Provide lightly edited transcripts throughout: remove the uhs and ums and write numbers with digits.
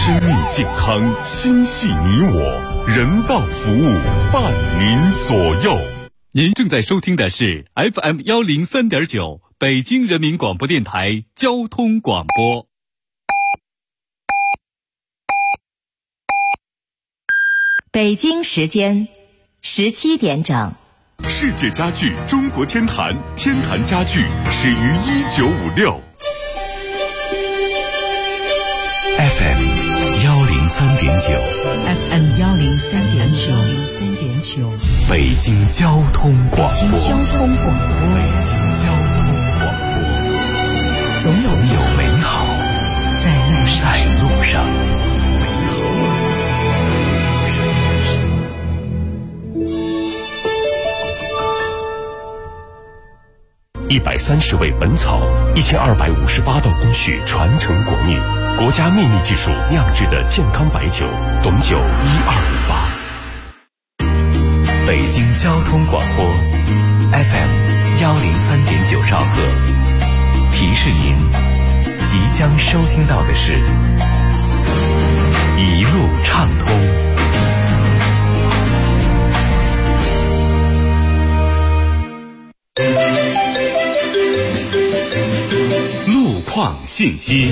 生命健康，心系你我，人道服务伴您左右。 您正在收听的是 FM103.9 北京人民广播电台交通广播。 北京时间17点整。 世界家具中国天坛，天坛家具始于1956。 FM103.9 北京交通广播，总有美好在路上。130味本草，1258道工序传承国秘，国家秘密技术酿制的健康白酒，董酒1258。北京交通广播 FM103.9 兆赫，提示您即将收听到的是一路畅通。 况信息。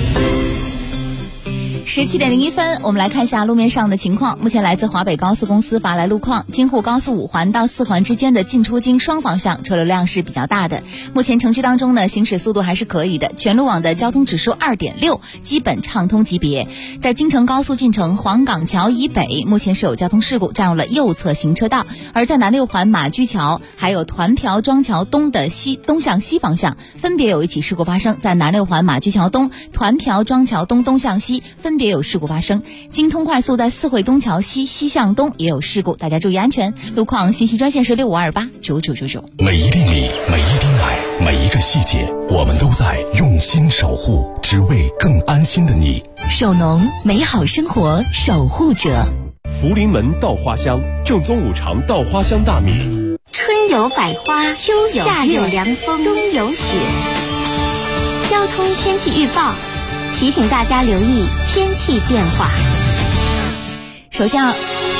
17点01分，我们来看一下路面上的情况。目前来自华北高速公司发来路况，京沪高速5环到4环之间的进出京双方向车流量是比较大的。目前城区当中呢，行驶速度还是可以的，全路网的交通指数 2.6， 基本畅通级别。在京城高速进城黄岗桥以北，目前是有交通事故，占用了右侧行车道；而在南6环马驹桥还有团瓢庄桥东的东向西方向，分别有一起事故发生。在南6环马驹桥东、团瓢庄桥东东向西分别有事故发生。京通快速在四惠东桥西西向东也有事故，大家注意安全。路况信息专线是65289999。 每一厘米，每一滴奶，每一个细节，我们都在用心守护，只为更安心的你。 首农，美好生活守护者。 福临门稻花香，正宗5常稻花香大米。 春有百花，秋有夏有凉风，冬有雪。交通天气预报提醒大家留意天气变化。 首先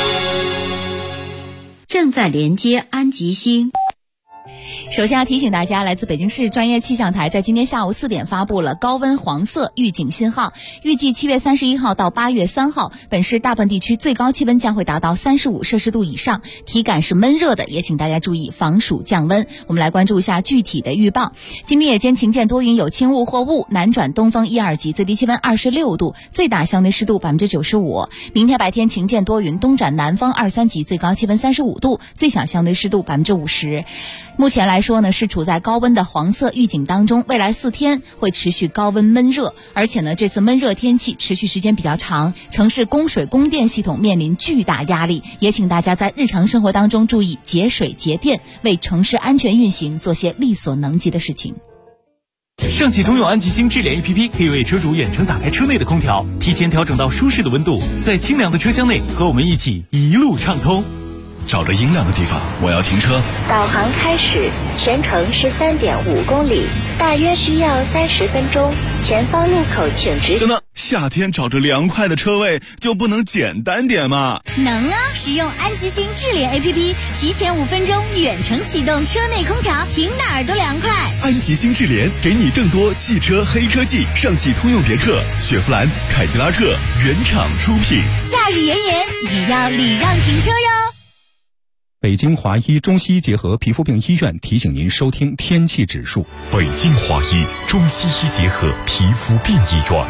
正在连接安吉星。 首先要提醒大家，来自北京市专业气象台在今天下午4点发布了高温黄色预警信号，预计7月31号到8月3号，本市大部分地区最高气温将会达到35摄氏度以上，体感是闷热的，也请大家注意防暑降温。我们来关注一下具体的预报。今天夜间晴间多云，有轻雾或雾，南转东风1、2级，最低气温26度，最大相对湿度95%。明天白天晴间多云，东转南风2、3级，最高气温35度，最小相对湿度50%。目前来说呢，是处在高温的黄色预警当中，未来4天会持续高温闷热，而且呢，这次闷热天气持续时间比较长，城市供水供电系统面临巨大压力，也请大家在日常生活当中注意节水节电，为城市安全运行做些力所能及的事情。 上汽通用安吉星智联 APP 可以为车主远程打开车内的空调，提前调整到舒适的温度，在清凉的车厢内和我们一起一路畅通。 找着阴凉的地方，我要停车。 导航开始，全程13.5公里，大约需要30分钟。前方路口请直行。 等等，夏天找着凉快的车位就不能简单点吗？ 能啊！使用安吉星智联 APP， 提前5分钟远程启动车内空调，停哪儿都凉快。 安吉星智联给你更多汽车黑科技，上汽通用别克、雪佛兰、凯迪拉克原厂出品。 夏日炎炎，也要礼让停车哟。 北京华医中西医结合皮肤病医院提醒您收听天气指数。 北京华医中西医结合皮肤病医院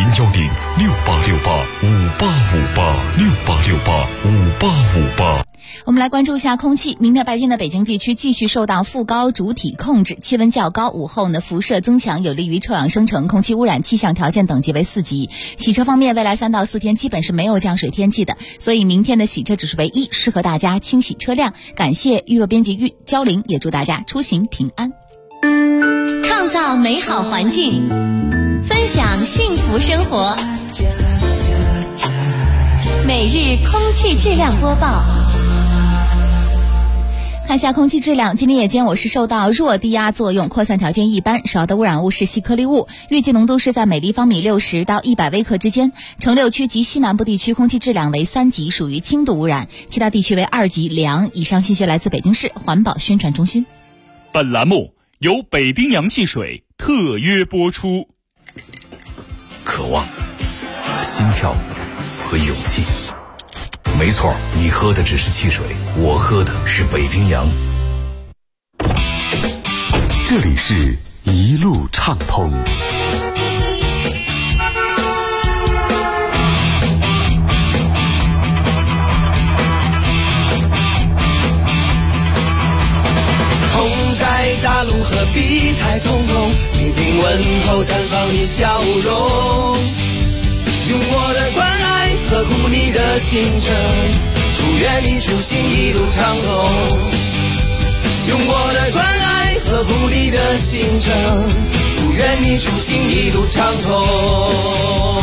，0868585858，68685858。 我们来关注一下空气。明天白天的北京地区继续受到副高主体控制，气温较高，午后呢辐射增强，有利于臭氧生成，空气污染气象条件等级为4级。洗车方面，未来3到4天基本是没有降水天气的，所以明天的洗车指数为1，适合大家清洗车辆。感谢预报编辑焦玲，也祝大家出行平安。 创造美好环境，分享幸福生活。每日空气质量播报。 看一下空气质量，今天夜间我市受到弱低压作用，扩散条件一般，主要的污染物是细颗粒物，预计浓度是在每立方米60到100微克之间。城6区及西南部地区空气质量为3级，属于轻度污染，其他地区为2级良。以上信息来自北京市环保宣传中心。 本栏目由北冰洋汽水特约播出。 渴望、心跳和勇气。没错，你喝的只是汽水，我喝的是北冰洋。 这里是一路畅通。 同在大路何必太匆匆，聆听问候绽放你笑容，用我的关爱呵护你的行程，祝愿你出行一路畅通。用我的关爱呵护你的行程，祝愿你出行一路畅通。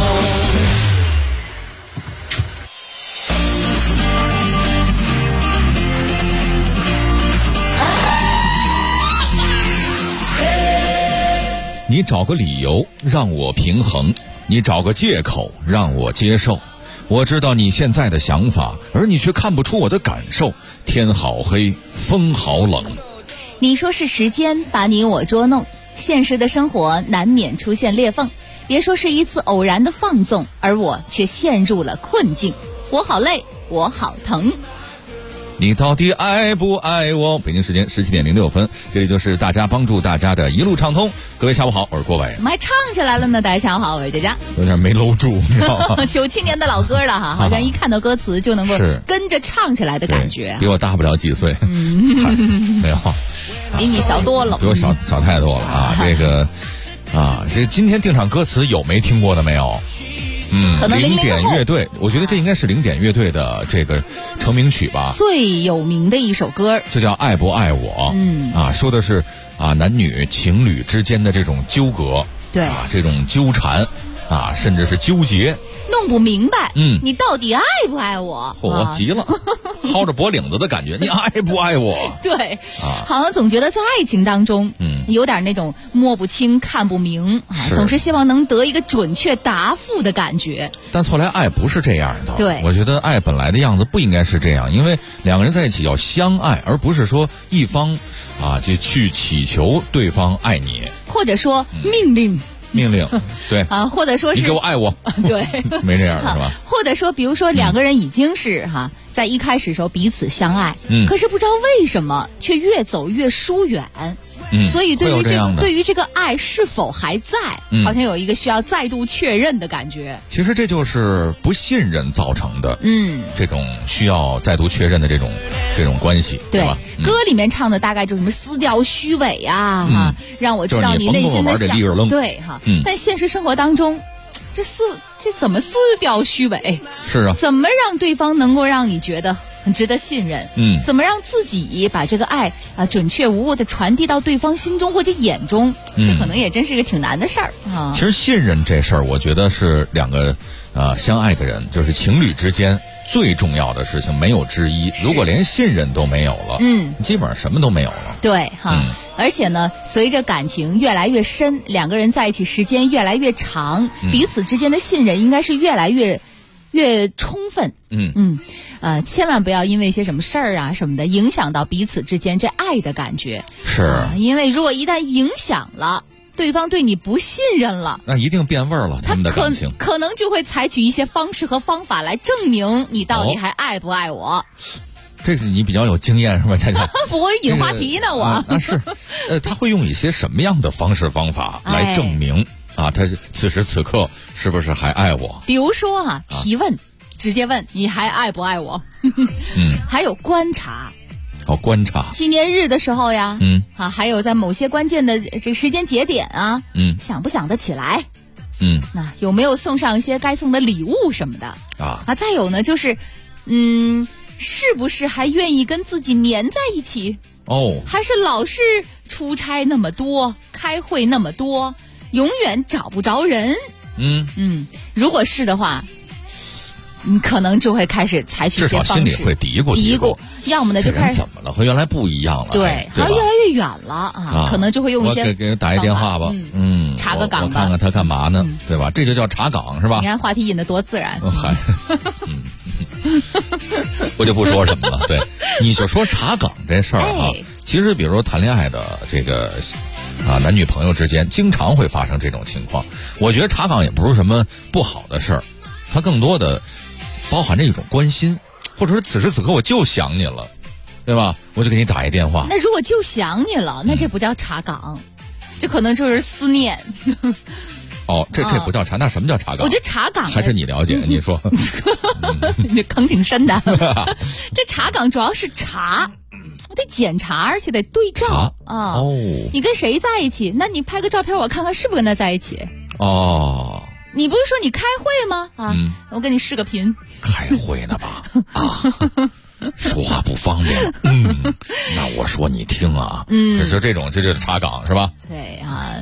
你找个理由让我平衡，你找个借口让我接受。我知道你现在的想法，而你却看不出我的感受。天好黑，风好冷。 你说是时间把你我捉弄，现实的生活难免出现裂缝。别说是一次偶然的放纵，而我却陷入了困境。我好累，我好疼。 你到底爱不爱我？北京时间17点06分，这里就是大家帮助大家的一路畅通。各位下午好，我是郭伟。 怎么还唱起来了呢？大家下午好，我是佳佳。 有点没搂住，你知道吗 ？97年的老歌了哈，好像一看到歌词就能够跟着唱起来的感觉。 比我大不了几岁，没有， 比你小多了， 比我小太多了啊！这个啊，这今天定场歌词有没听过的没有？ 可能零点乐队，我觉得这应该是零点乐队的这个成名曲吧， 最有名的一首歌， 就叫《爱不爱我》。说的是男女情侣之间的这种纠葛， 对这种纠缠甚至是纠结， 弄不明白，你到底爱不爱我？ 我急了，薅着脖领子的感觉，你爱不爱我？ 对，好像总觉得在爱情当中，有点那种摸不清、看不明总是希望能得一个准确答复的感觉。 但后来爱不是这样的， 对， 我觉得爱本来的样子不应该是这样，因为两个人在一起要相爱，而不是说一方就去祈求对方爱你， 或者说命令， 对或者说是你给我爱我， 对， 没这样的是吧？ 或者说，比如说两个人已经是在一开始的时候彼此相爱，可是不知道为什么却越走越疏远，所以对于这个爱是否还在，好像有一个需要再度确认的感觉。 其实这就是不信任造成的，这种需要再度确认的这种关系，对吧？ 歌里面唱的大概就是什么撕掉虚伪让我知道你内心的想，对但现实生活当中，这怎么撕掉虚伪？ 是啊， 怎么让对方能够让你觉得很值得信任？怎么让自己把这个爱准确无误的传递到对方心中或者眼中？这可能也真是一个挺难的事儿其实信任这事儿，我觉得是两个相爱的人，就是情侣之间最重要的事情，没有之一。如果连信任都没有了，基本上什么都没有了。 对而且呢，随着感情越来越深，两个人在一起时间越来越长，彼此之间的信任应该是越来越充分。千万不要因为一些什么事儿什么的影响到彼此之间这爱的感觉。 是， 因为如果一旦影响了，对方对你不信任了， 那一定变味儿了，他们的感情可能就会采取一些方式和方法来证明你到底还爱不爱我。 这是你比较有经验是吧，佳佳？ 不会引话题呢，我。 那是，他会用一些什么样的方式方法来证明他此时此刻是不是还爱我？ 比如说提问，直接问你还爱不爱我？还有观察。 观察纪念日的时候呀，还有在某些关键的这个时间节点想不想得起来？那有没有送上一些该送的礼物什么的再有呢，就是是不是还愿意跟自己黏在一起？还是老是出差那么多，开会那么多，永远找不着人？如果是的话， 你可能就会开始采取一些方式， 至少心里会嘀咕， 要么呢就开始怎么了，和原来不一样了， 对，还是越来越远了啊，可能就会用一些我给他打一电话吧， 查个岗， 我看看他干嘛呢，对吧？这就叫查岗是吧？ 你看话题引得多自然， 我就不说什么了。对，你就说查岗这事儿啊，其实比如说谈恋爱的这个男女朋友之间，经常会发生这种情况。我觉得查岗也不是什么不好的事儿，它更多的包含着一种关心，或者说此时此刻我就想你了，对吧？我就给你打一电话。 那如果就想你了，那这不叫查岗，这可能就是思念。 哦，这不叫查，那什么叫查岗？ 我觉得查岗还是你了解，你说。 你坑挺深的。这查岗主要是查，得检查，而且得对照啊。你跟谁在一起？那你拍个照片我看看是不是跟他在一起。 哦。 你不是说你开会吗？我给你视个频。 开会呢吧？说话不方便。那我说你听啊。就这种，这就是查岗是吧？ 对啊。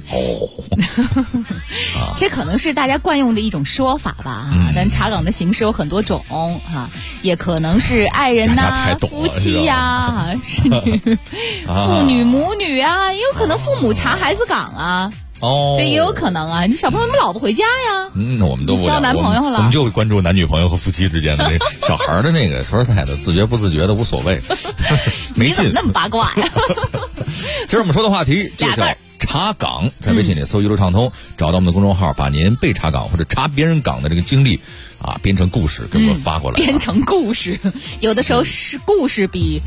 这可能是大家惯用的一种说法吧。但查岗的形式有很多种也可能是爱人呐、夫妻呀、是父女母女啊，也有可能父母查孩子岗啊。对，也有可能啊。你小朋友们老不回家呀？ 那我们都不交男朋友了， 我们就关注男女朋友和夫妻之间的这小孩的那个，说实在的，自觉不自觉的无所谓。没劲。 你怎么那么八卦呀？ 今儿我们说的话题就叫查岗，在微信里搜一路畅通，找到我们的公众号，把您被查岗或者查别人岗的这个经历编成故事给我们发过来。 编成故事，有的时候是故事比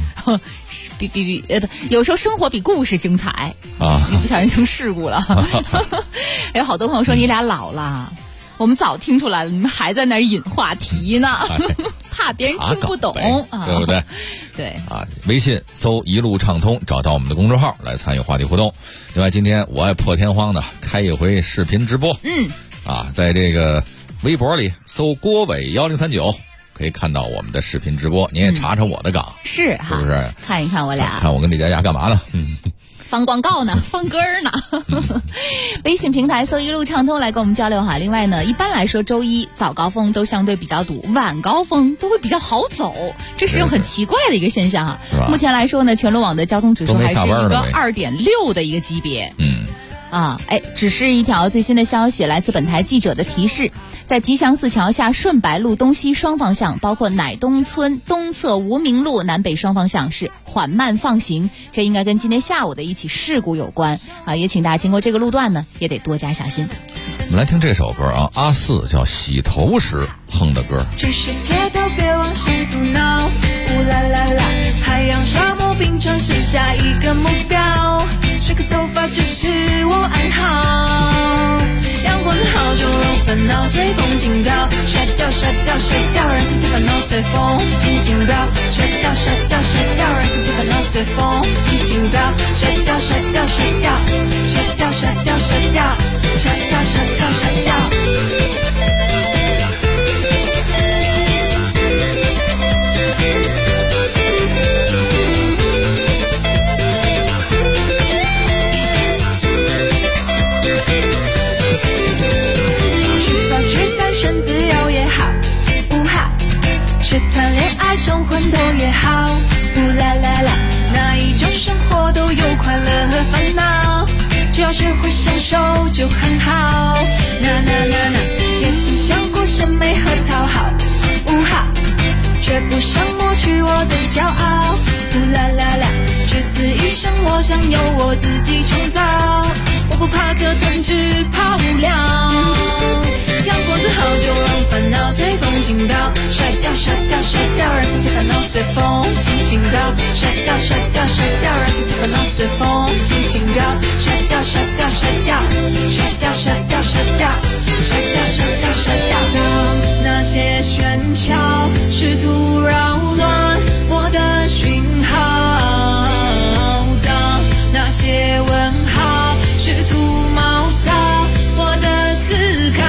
有时候生活比故事精彩你不小心成事故了。有好多朋友说你俩老了，我们早听出来了，你们还在那儿引话题呢，怕别人听不懂对不对？ 对微信搜一路畅通，找到我们的公众号来参与话题互动。另外，今天我也破天荒的开一回视频直播，在这个微博里搜郭伟1039，可以看到我们的视频直播。您也查查我的岗， 是不是？ 看一看我俩， 看我跟李佳佳干嘛呢？ 放广告呢，放歌呢。微信平台搜一路畅通来跟我们交流哈。另外呢，一般来说周一早高峰都相对比较堵，晚高峰都会比较好走，这是一种很奇怪的一个现象哈。目前来说呢，全罗网的交通指数还是一个2.6的一个级别。只是一条最新的消息，来自本台记者的提示，在吉祥寺桥下顺白路东西双方向，包括乃东村东侧无名路南北双方向是缓慢放行，这应该跟今天下午的一起事故有关也请大家经过这个路段呢，也得多加小心。 我们来听这首歌阿四叫洗头时哼的歌。 去世界都别妄想阻挠，乌啦啦啦，海洋沙漠冰川是下一个目标，甩个头发就是我暗号，阳光正好就让烦恼随风轻飘，甩掉甩掉甩掉，让自己烦恼随风轻轻飘，甩掉甩掉甩掉，让自己烦恼随风轻轻飘，甩掉甩掉甩掉，甩掉甩掉甩掉，甩掉甩掉甩掉。去谈恋爱冲昏头也好，乌啦啦啦，哪一种生活都有快乐和烦恼，只要学会享受就很好。那也曾想过审美和讨好，却不想抹去我的骄傲，乌啦啦啦，只此一生我想由我自己创造，我不怕折腾，只怕无聊。阳光正好就让烦恼随风轻飘，甩掉甩掉甩掉，让自己烦恼随风轻轻飘，甩掉甩掉甩掉，让自己烦恼随风轻轻飘，甩掉甩掉甩掉，甩掉甩掉甩掉，甩掉甩掉甩掉。当那些喧嚣试图扰乱我的讯号，当那些问号试图毛躁我的思考，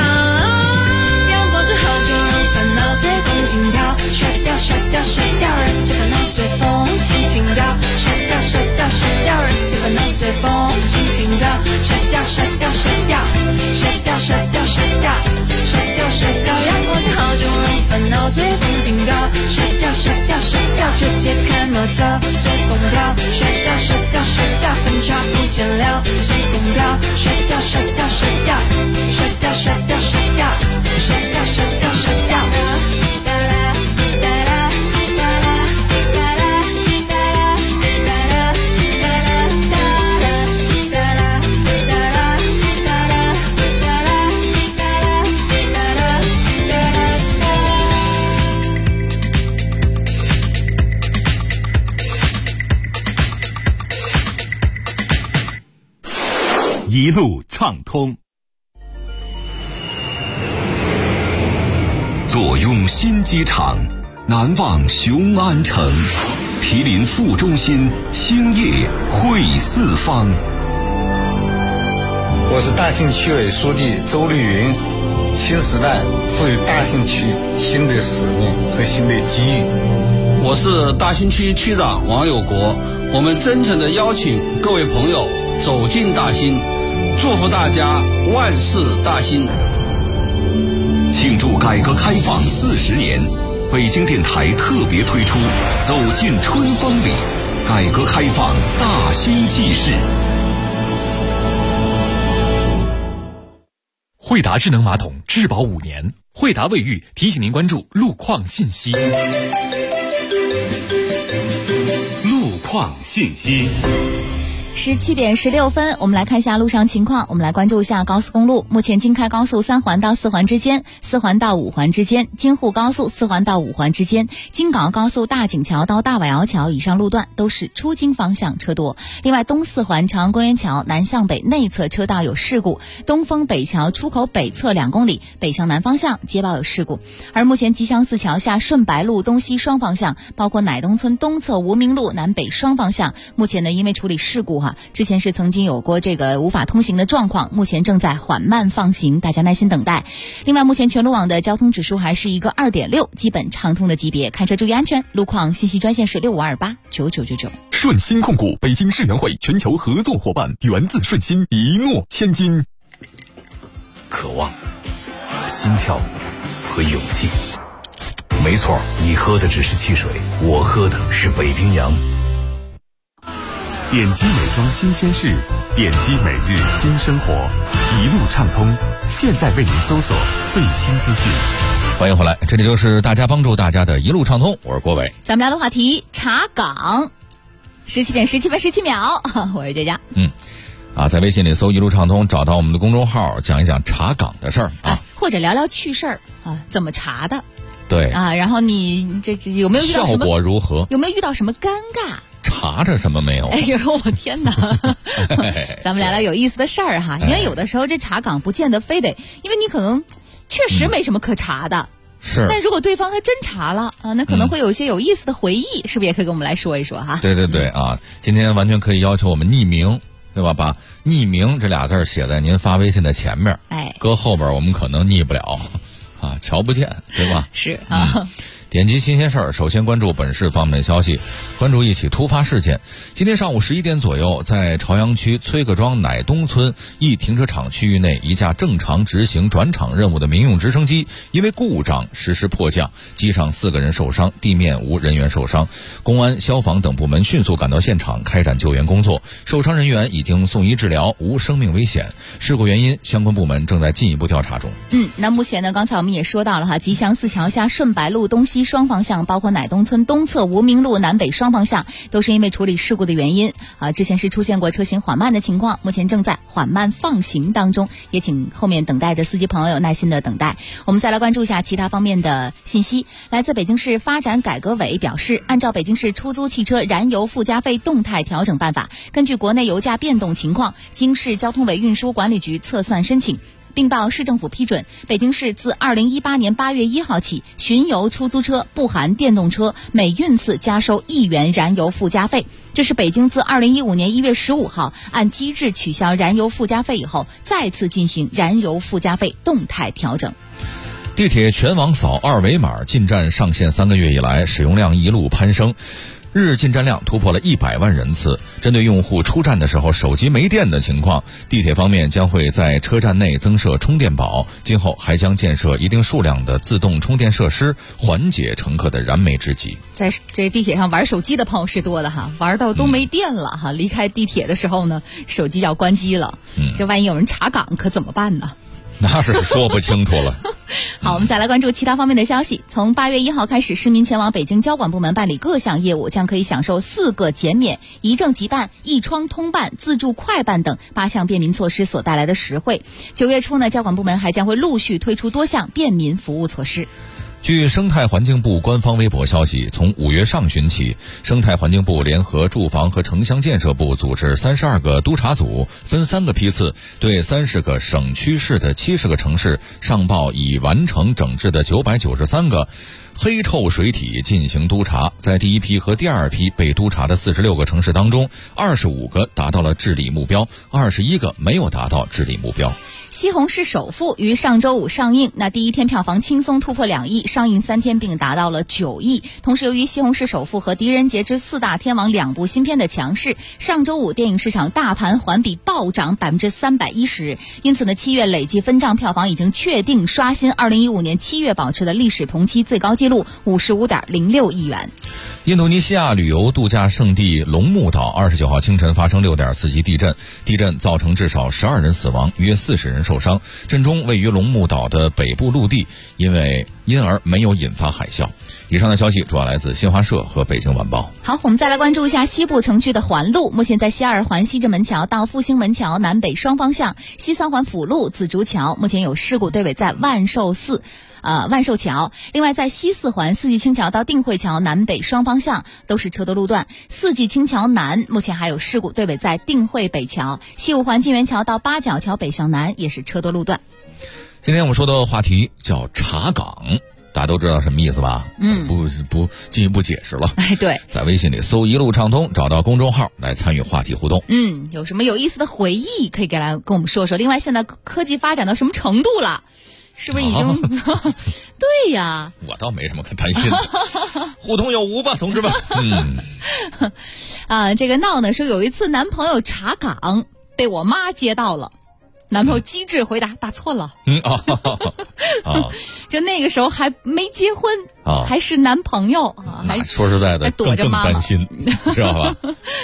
随风轻飘，甩掉甩掉甩掉，让自己烦恼随风轻轻飘，甩掉甩掉甩掉，让自己烦恼随风轻轻飘，甩掉甩掉甩掉，甩掉甩掉甩掉，甩掉甩掉，阳光正好就早，随风飘，甩掉甩掉甩掉，分叉不见了，随风飘，甩掉甩掉甩掉，甩掉甩掉甩掉，甩掉甩掉甩掉。 一路畅通。坐拥新机场，难忘雄安城，毗邻副中心，兴业汇四方。 我是大兴区委书记周丽云。新时代赋予大兴区新的使命和新的机遇。 我是大兴区区长王有国。我们真诚地邀请各位朋友走进大兴，祝福大家万事大兴。 庆祝改革开放40年，北京电台特别推出《走进春风里》，改革开放大兴纪事。 惠达智能马桶质保5年，惠达卫浴提醒您关注路况信息。 路况信息。 17点16分，我们来看一下路上情况。我们来关注一下高速公路。目前京开高速3环到4环之间、4环到5环之间、京沪高速4环到5环之间、京港澳高速大井桥到大崴窑桥以上路段都是出京方向车多。另外，东4环长安公园桥南向北内侧车道有事故，东风北桥出口北侧2公里北向南方向接报有事故。而目前吉祥寺桥下顺白路东西双方向，包括乃东村东侧无名路南北双方向，目前呢因为处理事故之前是曾经有过这个无法通行的状况，目前正在缓慢放行，大家耐心等待。另外，目前全路网的交通指数还是一个2.6，基本畅通的级别，开车注意安全。路况信息专线是65289999。 顺心控股北京世园会全球合作伙伴，源自顺心，一诺千金。 渴望、心跳和勇气。没错，你喝的只是汽水，我喝的是北冰洋。 点击美妆新鲜事，点击每日新生活，一路畅通。现在为您搜索最新资讯。 欢迎回来，这里就是大家帮助大家的一路畅通，我是郭伟。 咱们聊的话题查岗。17点17分17秒，我是佳佳。 在微信里搜一路畅通，找到我们的公众号，讲一讲查岗的事儿或者聊聊趣事儿怎么查的？ 对然后你这有没有遇到什么效果如何？ 有没有遇到什么尴尬？ 查着什么没有？ 哎呦，我天哪！咱们聊聊有意思的事儿哈，因为有的时候这查岗不见得非得，因为你可能确实没什么可查的。 是。 但如果对方他真查了那可能会有一些有意思的回忆，是不是也可以跟我们来说一说哈？ 对对对今天完全可以要求我们匿名，对吧？把匿名这俩字写在您发微信的前面，搁后边我们可能匿不了瞧不见，对吧？ 是点击新鲜事儿，首先关注本市方面的消息，关注一起突发事件。今天上午11点左右，在朝阳区崔各庄乃东村一停车场区域内，一架正常执行转场任务的民用直升机因为故障实施迫降，机上4个人受伤，地面无人员受伤。公安、消防等部门迅速赶到现场开展救援工作，受伤人员已经送医治疗，无生命危险。事故原因，相关部门正在进一步调查中。 那目前呢，刚才我们也说到了吉祥寺桥下顺白路东西双方向，包括乃东村东侧无名路南北双方向，都是因为处理事故的原因之前是出现过车行缓慢的情况，目前正在缓慢放行当中，也请后面等待的司机朋友耐心的等待。我们再来关注一下其他方面的信息。来自北京市发展改革委表示，按照北京市出租汽车燃油附加费动态调整办法，根据国内油价变动情况，经市交通委运输管理局测算申请，并报市政府批准，北京市自2018年8月1号起，巡游出租车不含电动车每运次加收1元燃油附加费。这是北京自2015年1月15号按机制取消燃油附加费以后，再次进行燃油附加费动态调整。 地铁全网扫2维码进站上线3个月以来，使用量一路攀升。 日进站量突破了100万人次。针对用户出站的时候手机没电的情况，地铁方面将会在车站内增设充电宝，今后还将建设一定数量的自动充电设施，缓解乘客的燃眉之急。 在这地铁上玩手机的朋友是多的哈，玩到都没电了哈，离开地铁的时候呢，手机要关机了，这万一有人查岗可怎么办呢？ 那是说不清楚了。 好，我们再来关注其他方面的消息。从8月1号开始，市民前往北京交管部门办理各项业务，将可以享受4个减免、一证即办、一窗通办、自助快办等8项便民措施所带来的实惠。9月初呢，交管部门还将会陆续推出多项便民服务措施。 据生态环境部官方微博消息，从5月上旬起，生态环境部联合住房和城乡建设部组织32个督查组，分3个批次，对30个省区市的70个城市上报已完成整治的993个黑臭水体进行督查。在第一批和第二批被督查的46个城市当中，25个达到了治理目标，21个没有达到治理目标。 西红柿首富于上周五上映，那第一天票房轻松突破2亿，上映3天并达到了9亿。同时，由于西红柿首富和狄仁杰之4大天王2部新片的强势，上周五电影市场大盘环比暴涨310%，因此呢，7月累计分账票房已经确定刷新2015年7月保持的历史同期最高纪录55.06亿元。 印度尼西亚旅游度假胜地龙目岛29号清晨发生6.4级地震，地震造成至少12人死亡，约40人受伤。震中位于龙目岛的北部陆地，因而没有引发海啸。以上的消息主要来自新华社和北京晚报。 好，我们再来关注一下西部城区的环路。目前在西2环西直门桥到复兴门桥南北双方向，西3环辅路紫竹桥目前有事故，队尾在万寿桥。另外在西4环四季青桥到定慧桥南北双方向都是车多路段，四季青桥南目前还有事故，队尾在定慧北桥。西5环金源桥到八角桥北向南也是车多路段。 今天我们说的话题叫查岗，大家都知道什么意思吧？不进一步解释了。 哎，对， 在微信里搜一路畅通，找到公众号来参与话题互动。 有什么有意思的回忆可以跟我们说说。另外，现在科技发展到什么程度了？是不是已经？对呀， 我倒没什么可担心的，互通有无吧，同志们。 这个闹呢说有一次男朋友查岗被我妈接到了。男朋友机智回答：“打错了。”就那个时候还没结婚，还是男朋友啊。还说实在的， 躲着妈妈更担心，知道吧？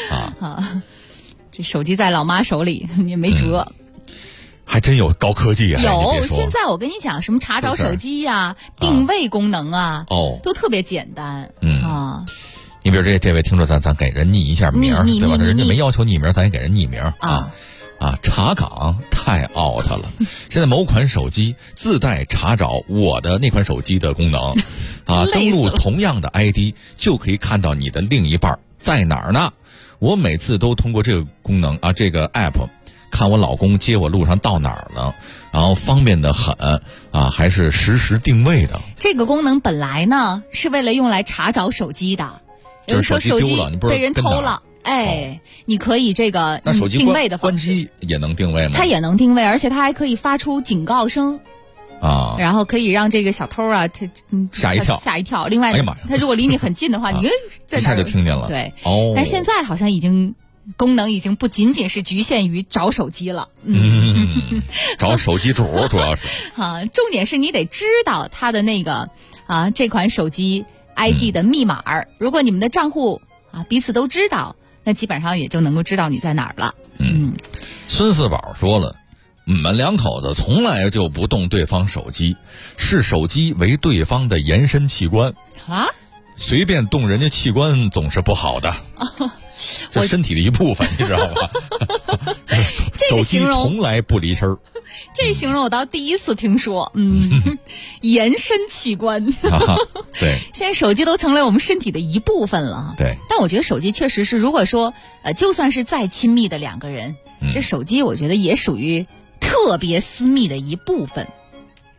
这手机在老妈手里也没辙。 还真有高科技啊！ 有，现在我跟你讲，什么查找手机呀、定位功能啊，都特别简单。 你比如这位听众，咱给人拟一下名，对吧？人家没要求匿名，咱也给人匿名查岗太 out 了。现在某款手机自带查找我的那款手机的功能登录同样的 ID 就可以看到你的另一半在哪儿呢。我每次都通过这个功能这个 app 看我老公接我路上到哪儿了，然后方便的很还是实时定位的。 这个功能本来呢是为了用来查找手机的， 就是手机丢了，你不知道被人偷了。你可以这个那手机定位的关机也能定位吗？ 它也能定位，而且它还可以发出警告声然后可以让这个小偷吓一跳。另外，他如果离你很近的话，你在哪一下就听见了。 对，但现在好像功能已经不仅仅是局限于找手机了。 找手机主主要是重点是你得知道他的那个这款手机 ID 的密码。如果你们的账户彼此都知道，那基本上也就能够知道你在哪儿了。 孙四宝说了，我们2口子从来就不动对方手机，视手机为对方的延伸器官随便动人家器官总是不好的。这身体的一部分，你知道吧？手机从来不离身。 这形容我倒第一次听说。延伸器官。 对， 现在手机都成了我们身体的一部分了。 对， 但我觉得手机确实是，如果说就算是再亲密的2个人，这手机我觉得也属于特别私密的一部分。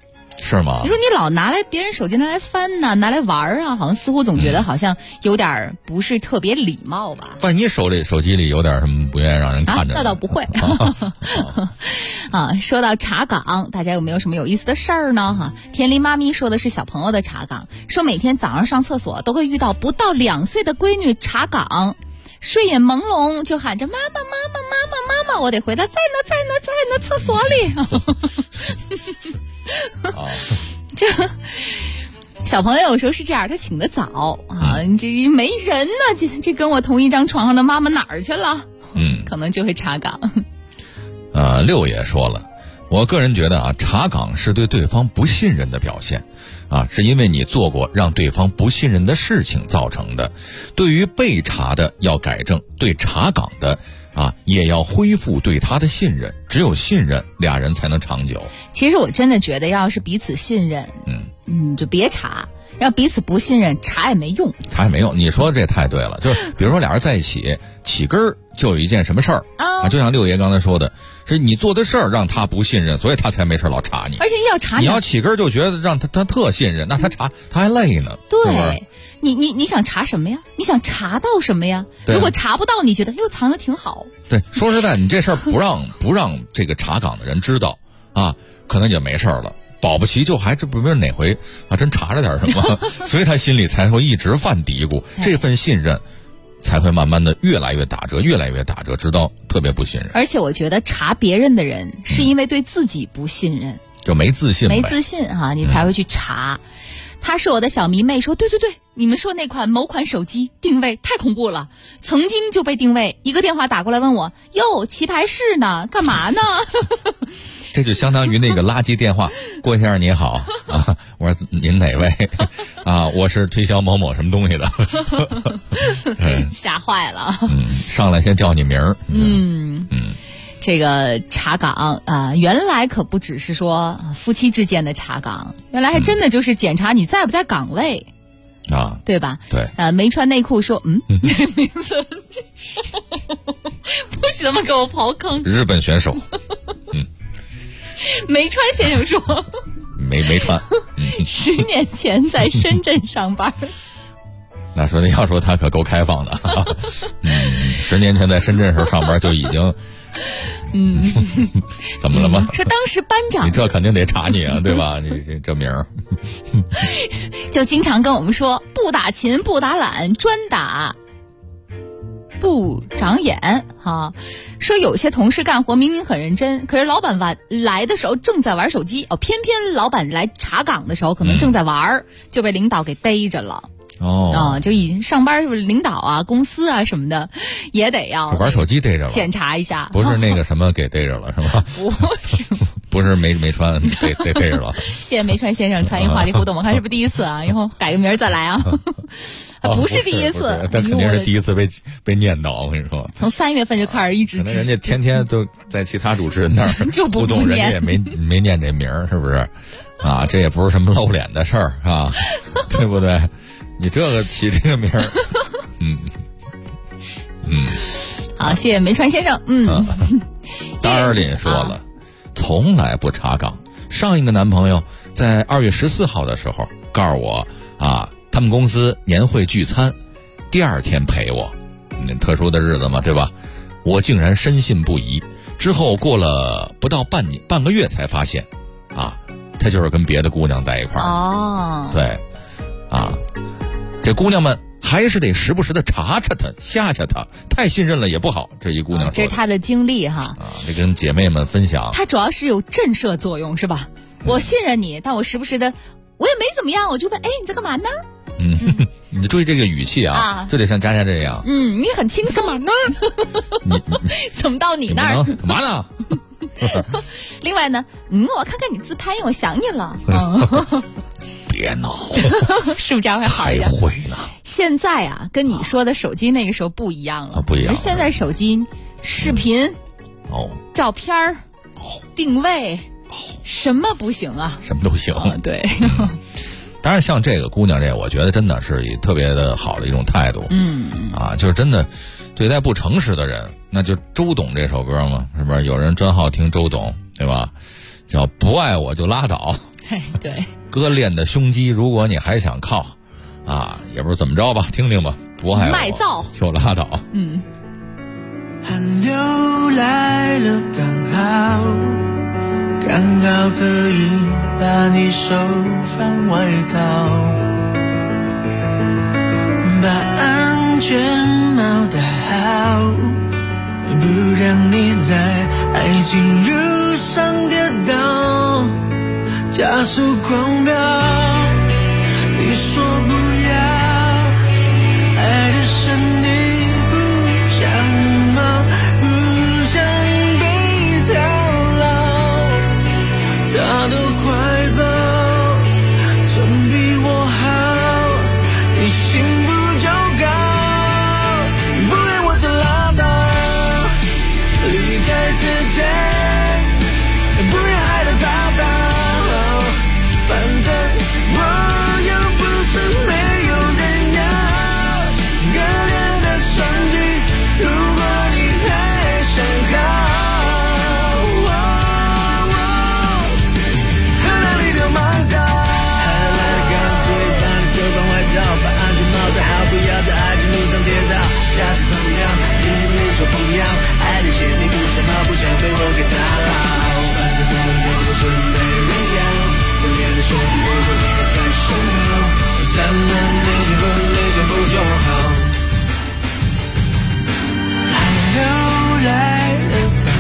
是吗？ 你说你老拿来别人手机拿来翻呢，拿来玩啊，好像似乎总觉得好像有点不是特别礼貌吧？ 万一手机里有点什么不愿意让人看着？ 那倒不会。啊，说到查岗，大家有没有什么有意思的事儿呢？哈，田林妈咪说的是小朋友的查岗，说每天早上上厕所都会遇到不到2岁的闺女查岗，睡眼朦胧就喊着妈妈妈妈妈妈妈妈，我得回答在呢厕所里。这小朋友有时候是这样，他醒得早啊，这没人呢，这跟我同一张床上的妈妈哪儿去了？可能就会查岗。 六爷说了，我个人觉得啊，查岗是对对方不信任的表现啊，是因为你做过让对方不信任的事情造成的。对于被查的要改正，对查岗的啊也要恢复对他的信任，只有信任，俩人才能长久。 其实我真的觉得，要是彼此信任，就别查。要彼此不信任，查也没用。 查也没用，你说这太对了。就是比如说俩人在一起，起根儿就有一件什么事儿啊，就像六爷刚才说的，是你做的事儿让他不信任，所以他才没事老查你。 而且要查你要起根儿就觉得让他特信任，那他查他还累呢。 对，你想查什么呀？你想查到什么呀？如果查不到，你觉得又藏得挺好。 对，说实在，你这事儿不让这个查岗的人知道啊，可能也没事了。保不齐就还这不是哪回啊，真查着点什么，所以他心里才会一直犯嘀咕，这份信任才会慢慢的越来越打折，越来越打折，直到特别不信任。 而且我觉得查别人的人是因为对自己不信任， 就没自信， 没自信哈，你才会去查。她是我的小迷妹说，对，你们说那款某款手机定位太恐怖了，曾经就被定位，一个电话打过来问我，哟，棋牌室呢，干嘛呢？ 这就相当于那个垃圾电话，郭先生你好啊，我说您哪位啊？我是推销某某什么东西的， 吓坏了。 上来先叫你名儿。 这个查岗啊，原来可不只是说夫妻之间的查岗，原来还真的就是检查你在不在岗位啊， 对吧？ 对。 没穿内裤说名字，不许他们给我刨坑。 日本选手， 没穿先生说没穿。 10年前在深圳上班。 那说要说他可够开放的，10年前在深圳时候上班就已经，怎么了吗？ 说当时班长， 你这肯定得查你啊，对吧？你这名儿， 就经常跟我们说，不打勤不打懒，专打不长眼哈。说有些同事干活明明很认真，可是老板来的时候正在玩手机偏偏老板来查岗的时候可能正在玩，就被领导给逮着了。就已经上班，是不是领导啊、公司啊什么的，也得要玩手机逮着了， 检查一下。 不是那个什么给逮着了是吧？不是没穿逮着了。 谢谢没穿先生参与话题互动，我看是不是第一次啊？以后改个名再来啊。不是第一次， 但肯定是第一次被念叨。我跟你说， 从3月份就开始一直。 可能人家天天都在其他主持人那儿就不互动，人家也没念这名儿，是不是？啊，这也不是什么露脸的事儿啊，对不对？你这个起这个名儿， 好，谢谢梅川先生。 Darlin 说了，从来不查岗。上一个男朋友在2月14号的时候告诉我啊，他们公司年会聚餐，第2天陪我，特殊的日子嘛，对吧？我竟然深信不疑。之后过了不到半个月才发现，啊，他就是跟别的姑娘在一块儿。对，啊。这姑娘们还是得时不时的查查他，吓吓他，太信任了也不好。这一姑娘说的， 这是她的经历哈。 这跟姐妹们分享。 她主要是有震慑作用，是吧？我信任你，但我时不时的，我也没怎么样，我就问，你在干嘛呢？ 你注意这个语气啊，就得像佳佳这样。 你很轻松。干嘛呢？你怎么到你那儿？ 干嘛呢？ 另外呢，我看看你自拍，我想你了。 别闹， 是不是这样会好一点？ 太会了。 现在啊，跟你说的手机那个时候不一样了， 不一样。 现在手机视频、照片、定位，什么不行啊？ 什么都行。 对。 当然，像这个姑娘这，我觉得真的是以特别的好的一种态度。就是真的对待不诚实的人，那就周董这首歌嘛，是不是？有人专好听周董，对吧？叫不爱我就拉倒， 对， 割裂的胸肌，如果你还想靠，也不是怎么着吧，听听吧，不爱我卖造就拉倒。 寒流来了，刚好可以把你手放外套，把安全帽戴好，不让你在爱情路上跌倒，加速狂飙。你说不要，爱的是你不像猫，不想被套牢，他的怀抱总比我好，你幸福就高，不爱我就拉倒，离开之前不要爱的抱抱，反正我又不是没有人要，割裂的双臂，如果你还想好，和哪里都忙着，还来得赶可以把你手放外套，把安全帽戴好，不要在爱情路上跌倒，下次朋友，你说不要，爱的些你不想跑，不想被我给打扰，反正我又不是没人要，割裂的双臂，如果你还想好，散了你幸福就好。寒流来了，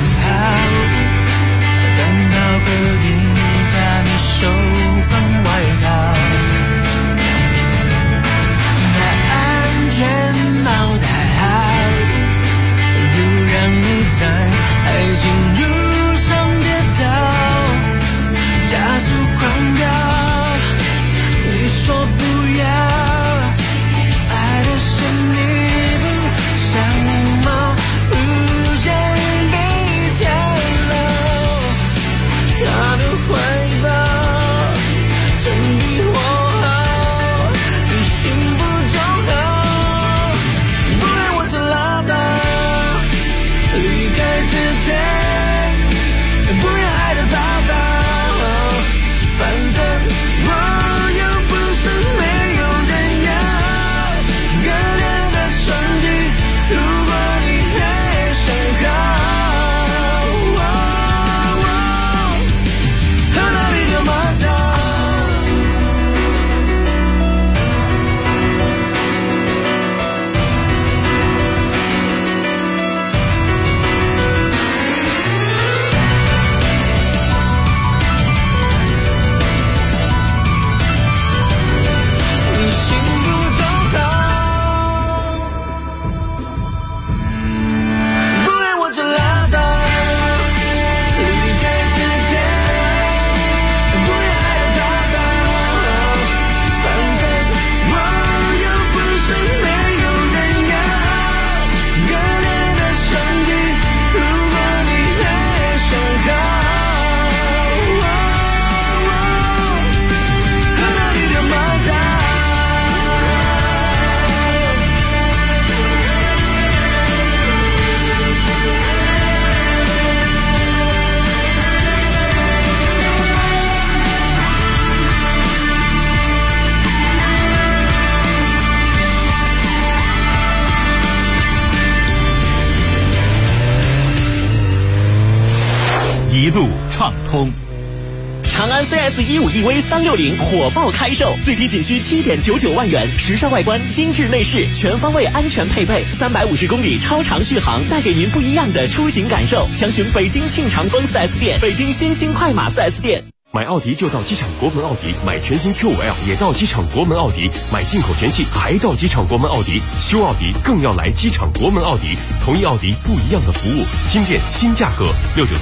刚好可以把你手放外套，把安全帽戴好，不让你在爱情路上跌倒，加速狂飙。你说不要，爱的是你不像猫，不想被跳楼，他的怀抱真比我好，你幸福就好，不爱我就拉倒，离开之前不要爱的抱抱，反正我又不是没有人要，割裂的双臂，如果你还想好，和哪里都忙着。你幸福就好，不爱我就拉倒，离开之前不要爱的抱抱，反正我又不是没有人要，割裂的双臂，如果你还想好，和哪里都忙着。 一路畅通。 长安 CS15EV 360火爆开售，最低仅需7.99万元，时尚外观，精致内饰，全方位安全配备，350公里超长续航，带给您不一样的出行感受。详询北京庆长丰 4S 店、北京新兴快马 4S 店。 买奥迪就到机场国门奥迪，买全新 Q5L 也到机场国门奥迪，买进口全系还到机场国门奥迪，修奥迪更要来机场国门奥迪。同一奥迪不一样的服务，新店新价格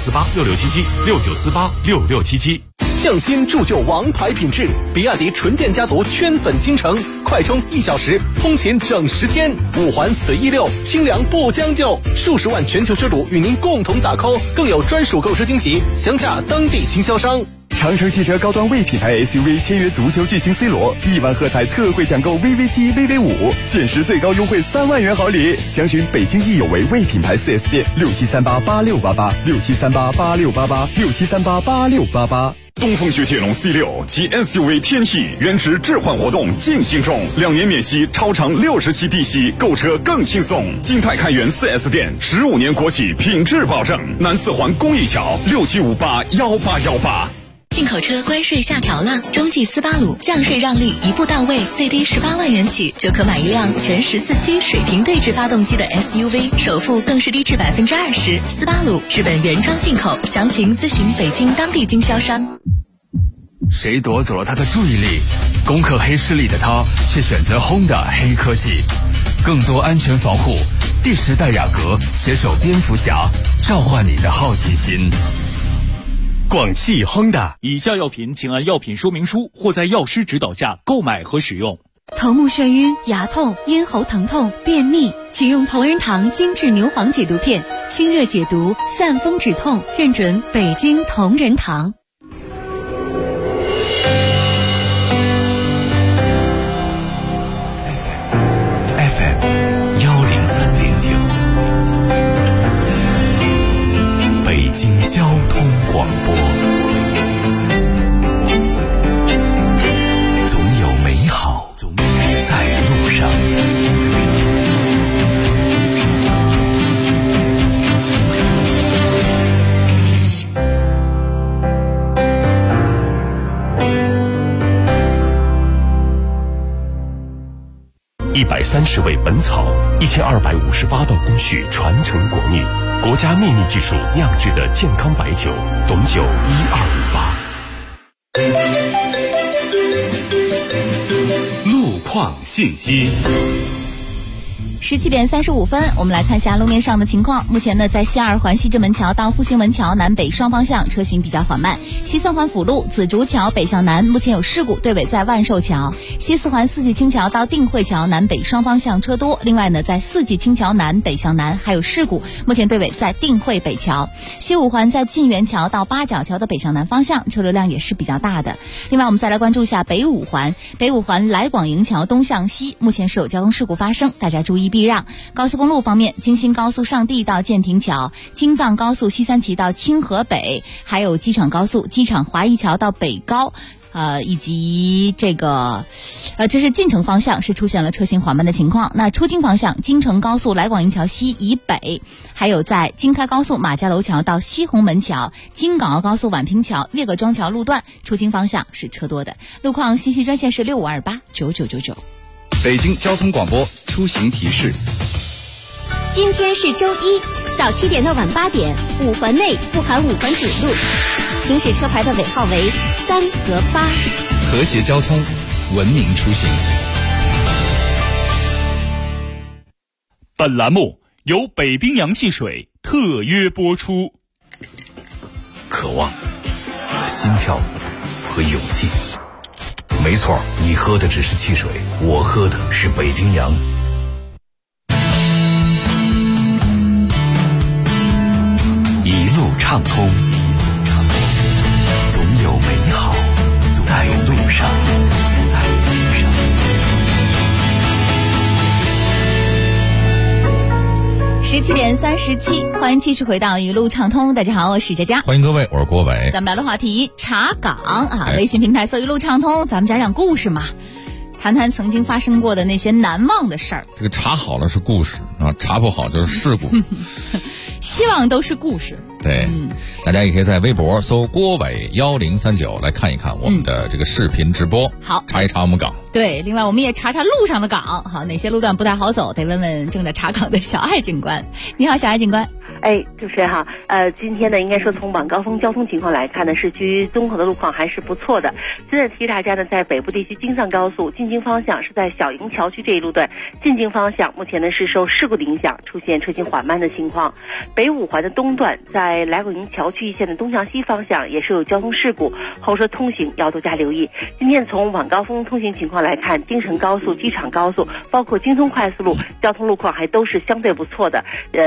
，69486677，69486677。 匠心铸就王牌品质，比亚迪纯电家族圈粉京城，快充1小时，通勤整10天，5环随意溜，清凉不将就，数十万全球车主与您共同打 call， 更有专属购车惊喜，详洽当地经销商。 长城汽车高端魏品牌 SUV 签约足球巨星 C 罗，1万喝彩特惠抢购 VV7、VV5，限时最高优惠3万元好礼。详询北京易有为魏品牌 4S 店，67388688，67388688，67388688。 东风雪铁龙 C6 及 SUV 天翼原值置换活动进行中，2年免息，超长60期低息，购车更轻松。金泰开元 4S 店，15年国企品质保证。南四环公益桥67581818。 进口车关税下调了，中际斯巴鲁降税让利一步到位，最低18万元起就可买一辆全14驱水平对置发动机的 SUV， 首付更是低至20%。斯巴鲁日本原装进口，详情咨询北京当地经销商。 谁夺走了他的注意力？攻克黑势力的他却选择 Honda 黑科技，更多安全防护。第10代雅阁携手蝙蝠侠，召唤你的好奇心。 广汽 Honda。以下药品请按药品说明书或在药师指导下购买和使用。 头目眩晕、牙痛、咽喉疼痛、便秘，请用同仁堂精致牛黄解毒片，清热解毒，散风止痛，认准北京同仁堂。 FM103.9，北京交通广播。总有美好在路上。130味本草，1258道工序传承国秘，国家秘密技术酿制的健康白酒，董酒1258。路况信息。 17点35分，我们来看一下路面上的情况。目前呢，在西2环西直门桥到复兴门桥南北双方向车行比较缓慢。西3环辅路紫竹桥北向南目前有事故，队尾在万寿桥。西4环四季青桥到定慧桥南北双方向车多。另外呢，在四季青桥南北向南还有事故，目前队尾在定慧北桥。西5环在晋源桥到八角桥的北向南方向车流量也是比较大的。另外我们再来关注一下北5环，北5环来广营桥东向西目前是有交通事故发生，大家注意避让。高速公路方面，京新高速上地到建亭桥，京藏高速西三旗到清河北，还有机场高速机场华谊桥到北高。以及这是进城方向是出现了车行缓慢的情况。那出京方向，京承高速来广营桥西以北，还有在京开高速马家楼桥到西红门桥，京港澳高速宛平桥岳各庄桥路段出京方向是车多的。路况信息专线是65289999。 北京交通广播出行提示。 今天是周一，早7点到晚8点，5环内不含5环主路，行驶车牌的尾号为3和8。 和谐交通，文明出行。 本栏目由北冰洋汽水特约播出。 渴望、心跳和勇气。没错，你喝的只是汽水，我喝的是北冰洋。 一路畅通，总有美好在路上。 17点37，欢迎继续回到一路畅通。大家好，我是佳佳， 欢迎各位，我是郭伟。 咱们聊的话题查岗啊，微信平台搜一路畅通，咱们讲讲故事嘛，谈谈曾经发生过的那些难忘的事儿。 这个查好了是故事啊，查不好就是事故。 希望都是故事。 对，大家也可以在微博搜郭伟1039来看一看我们的这个视频直播。 好， 查一查我们岗。 对，另外我们也查查路上的岗，好，哪些路段不太好走，得问问正在查岗的小艾警官。你好，小艾警官。 主持人好，今天呢，应该说从晚高峰交通情况来看呢，市区综合的路况还是不错的。现在提示大家呢，在北部地区京藏高速进京方向是在小营桥区这一路段进京方向，目前呢是受事故的影响，出现车行缓慢的情况。北5环的东段在来广营桥区一线的东向西方向也是有交通事故，后车通行要多加留意。今天从晚高峰通行情况来看，京承高速、机场高速，包括京通快速路，交通路况还都是相对不错的。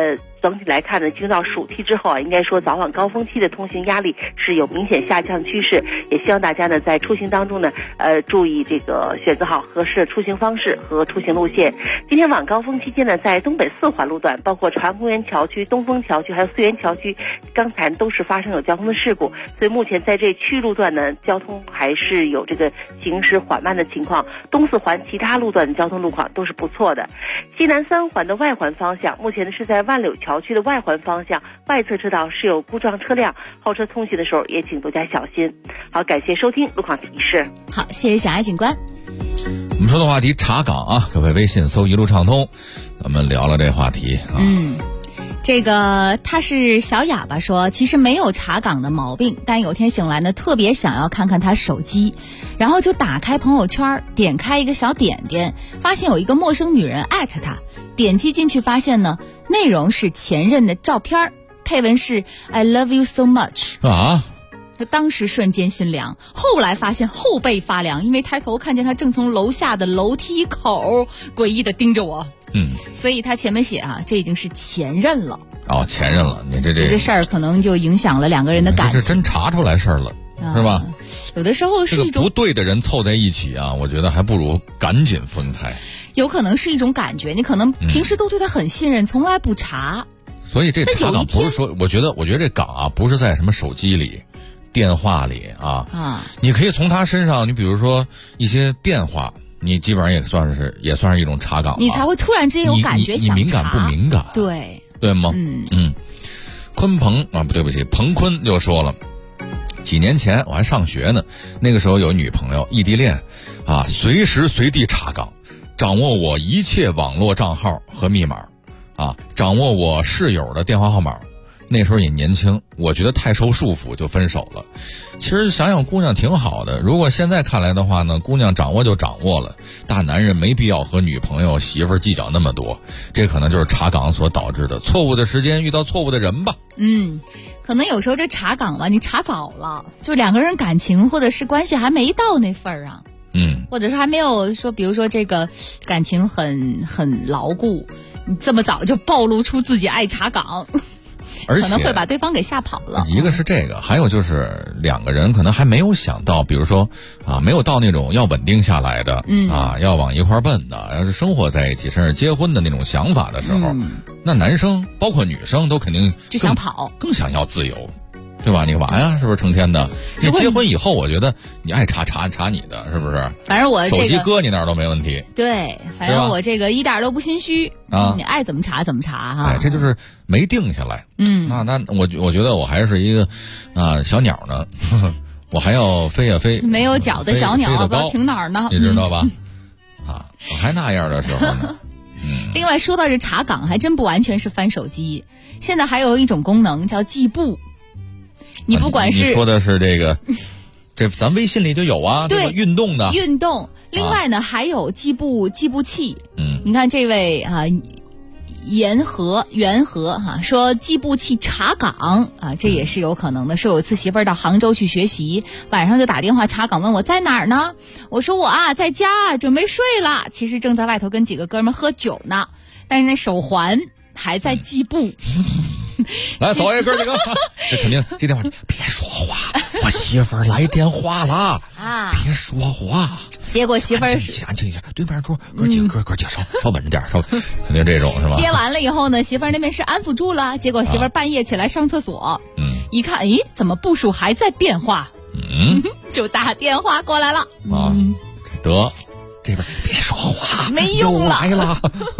整体来看呢，进入到暑期之后啊，应该说早晚高峰期的通行压力是有明显下降趋势。也希望大家呢在出行当中呢，注意这个选择好合适的出行方式和出行路线。今天晚高峰期间呢，在东北4环路段，包括朝阳公园桥区、东风桥区还有四元桥区，刚才都是发生有交通的事故，所以目前在这区域路段呢，交通还是有这个行驶缓慢的情况。东4环其他路段的交通路况都是不错的。西南3环的外环方向，目前呢是在万柳桥区的外环方向外侧车道是有故障车辆，后车通行的时候也请多加小心。好，感谢收听路况提示。 好，谢谢小爱警官。 我们说的话题查岗啊，各位微信搜一路畅通，咱们聊了这话题啊。 这个他是小哑巴说，其实没有查岗的毛病，但有天醒来呢，特别想要看看他手机，然后就打开朋友圈，点开一个小点点，发现有一个陌生女人艾特他，点击进去发现呢，内容是前任的照片，配文是 I love you so much 啊。 他当时瞬间心凉，后来发现后背发凉，因为抬头看见他正从楼下的楼梯口诡异的盯着我。所以他前面写啊，这已经是前任了。 哦，前任了，你这事儿可能就影响了两个人的感情。 这真查出来事儿了，是吧？ 有的时候是一种不对的人凑在一起啊，我觉得还不如赶紧分开。 有可能是一种感觉，你可能平时都对他很信任，从来不查。 所以这查岗不是说，我觉得这岗啊，不是在什么手机里、电话里啊，你可以从他身上，你比如说一些变化。你基本上也算是一种查岗， 你才会突然之间有感觉想查。 你敏感不敏感？ 对吗？鲲鹏啊，对不起，彭坤就说了，几年前我还上学呢，那个时候有女朋友，异地恋啊，随时随地查岗，掌握我一切网络账号和密码啊，掌握我室友的电话号码。那时候也年轻，我觉得太受束缚就分手了。其实想想姑娘挺好的，如果现在看来的话呢，姑娘掌握就掌握了，大男人没必要和女朋友媳妇儿计较那么多，这可能就是查岗所导致的错误的时间遇到错误的人吧。 可能有时候这查岗吧，你查早了，就两个人感情或者是关系还没到那份儿啊。或者是还没有说，比如说这个感情很牢固，你这么早就暴露出自己爱查岗。 而且可能会把对方给吓跑了。 一个是这个，还有就是两个人可能还没有想到，比如说啊，没有到那种要稳定下来的，要往一块奔的，要是生活在一起甚至结婚的那种想法的时候，那男生包括女生都肯定就想跑， 更想要自由。对吧？你干嘛呀？是不是成天的？你结婚以后，我觉得你爱查你的，是不是？ 反正我、这个、 手机搁你那儿都没问题。 对，反正我这个一点都不心虚啊！ 你爱怎么查怎么查哈。 这就是没定下来。那我觉得我还是一个小鸟呢，我还要飞呀飞。 没有脚的小鸟，不知道停哪儿呢？ 你知道吧？我还那样的时候呢。 另外说到这查岗，还真不完全是翻手机，现在还有一种功能叫计步。你不管是你说的是这个，这咱微信里就有啊，对吧？运动的运动。另外呢，还有计步器。你看这位元和说计步器查岗这也是有可能的。说有一次媳妇儿到杭州去学习，晚上就打电话查岗，问我在哪儿呢？我说我在家准备睡了，其实正在外头跟几个哥们喝酒呢，但是那手环还在计步。 来，走一哥几个，这肯定接电话，别说话，我媳妇儿来电话了别说话。 结果媳妇儿安静一下，对面桌哥几个稍稳着点，肯定这种是吧？ 接完了以后呢，媳妇儿那边是安抚住了，结果媳妇儿半夜起来上厕所，一看，怎么步数还在变化？就打电话过来了得这边别说话， 没用了， 来了。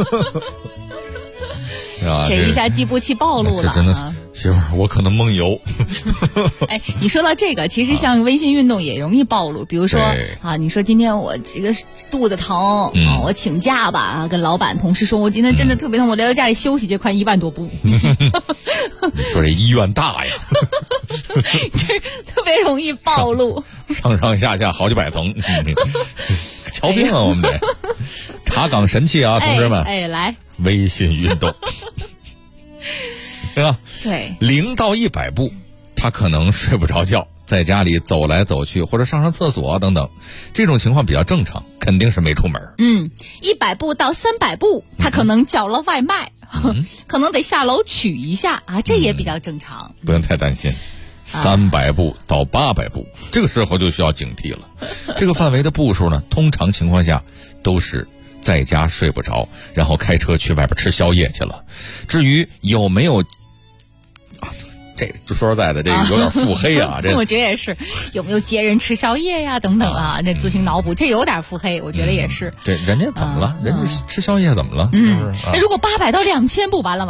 这一下计步器暴露了， 这真的媳妇儿，我可能梦游。 你说到这个，其实像微信运动也容易暴露，比如说你说今天我这个肚子疼我请假吧跟老板同事说我今天真的特别疼，我在家里休息，这快1万多步。 你说这医院大呀， 这特别容易暴露， 上下好几百层，瞧病啊，我们得查岗神器啊，同志们， 来微信运动。对吧？ 对 ，0到100步，他可能睡不着觉，在家里走来走去或者上厕所等等，这种情况比较正常，肯定是没出门。 100步到300步，他可能叫了外卖。 可能得下楼取一下啊，这也比较正常。 不用太担心。300步到800步，这个时候就需要警惕了。这个范围的步数呢，通常情况下都是在家睡不着，然后开车去外边吃宵夜去了。至于有没有这就说实在的，这个有点腹黑啊。这我觉得也是，有没有接人吃宵夜呀等等啊，这自行脑补，这有点腹黑，我觉得也是。 对，人家怎么了？人家吃宵夜怎么了？ 那如果800到2000步，完了，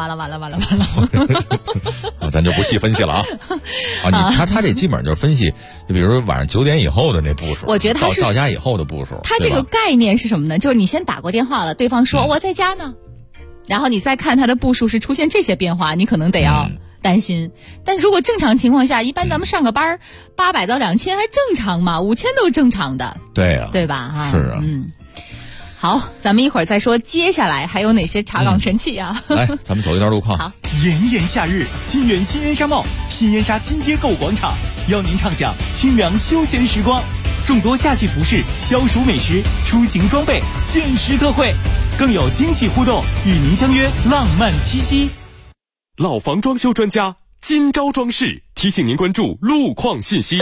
咱就不细分析了啊。他这基本上就是分析，就比如说晚上9点以后的那步数， 我觉得他是到家以后的步数。 他这个概念是什么呢？就是你先打过电话了，对方说我在家呢，然后你再看他的步数是出现这些变化，你可能得要担心。但如果正常情况下，一般咱们上个班800到2000还正常嘛，5000都是正常的。 对啊， 对吧？ 是啊， 好，咱们一会儿再说接下来还有哪些查岗神器啊。 来，咱们走一段路况。 好， 炎炎夏日，金源新烟纱帽、新烟纱金街购物广场邀您畅享清凉休闲时光，众多夏季服饰、消暑美食、出行装备限时特惠，更有惊喜互动，与您相约浪漫七夕。 老房装修专家金招装饰提醒您关注路况信息。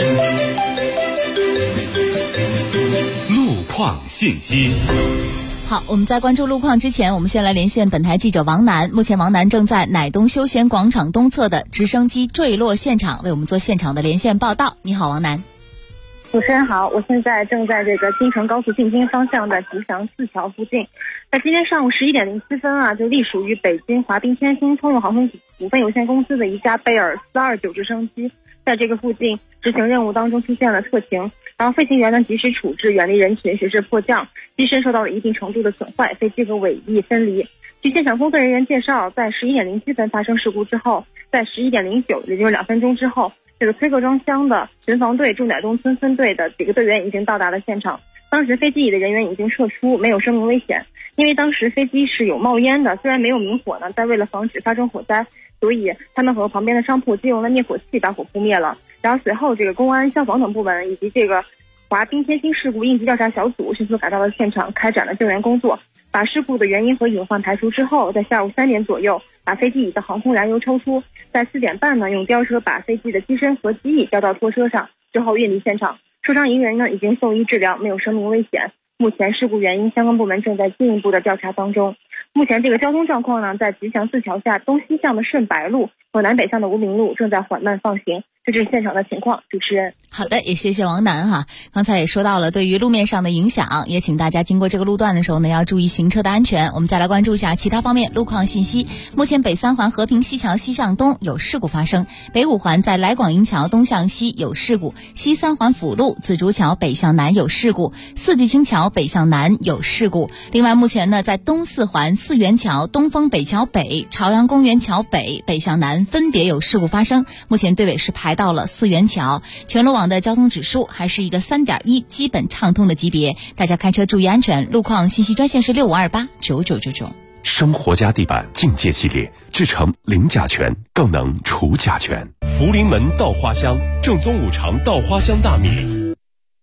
路况信息。 好，我们在关注路况之前，我们先来连线本台记者王楠。目前王楠正在乃东休闲广场东侧的直升机坠落现场为我们做现场的连线报道。你好，王楠。 主持人好，我现在正在这个京承高速进京方向的吉祥寺桥附近。在今天上午11点07分啊，就隶属于北京华彬天星通用航空股份有限公司的一架贝尔429直升机，在这个附近执行任务当中出现了特情，然后飞行员呢及时处置，远离人群，实施迫降，机身受到了一定程度的损坏，飞机和尾翼分离。据现场工作人员介绍，在11点07分发生事故之后，在11点09，也就是2分钟之后，这个崔各庄乡的巡防队驻乃东村分队的几个队员已经到达了现场。当时飞机里的人员已经撤出，没有生命危险。因为当时飞机是有冒烟的，虽然没有明火呢，但为了防止发生火灾，所以他们和旁边的商铺借用了灭火器把火扑灭了。然后随后这个公安、消防等部门以及这个华彬天星事故应急调查小组迅速赶到了现场，开展了救援工作，把事故的原因和隐患排除之后，在下午3点左右把飞机里的航空燃油抽出，在4点半呢用吊车把飞机的机身和机翼吊到拖车上，之后运离现场。受伤一个人呢已经送医治疗，没有生命危险。目前事故原因相关部门正在进一步的调查当中。目前这个交通状况呢，在吉祥寺桥下东西向的顺白路和南北向的无名路正在缓慢放行。这就是现场的情况，主持人。 好的，也谢谢王楠哈。刚才也说到了对于路面上的影响，也请大家经过这个路段的时候呢，要注意行车的安全。我们再来关注一下其他方面路况信息。目前北3环和平西桥西向东有事故发生，北5环在来广营桥东向西有事故，西3环辅路紫竹桥北向南有事故，4季青桥北向南有事故。另外目前呢，在东4环四元桥、东风北桥北、朝阳公园桥北北向南分别有事故发生，目前队尾是排到了四元桥，全路网的交通指数还是一个3.1，基本畅通的级别。大家开车注意安全。路况信息专线是65289999。 生活家地板境界系列，制成零甲醛，更能除甲醛。福临门稻花香，正宗五常稻花香大米。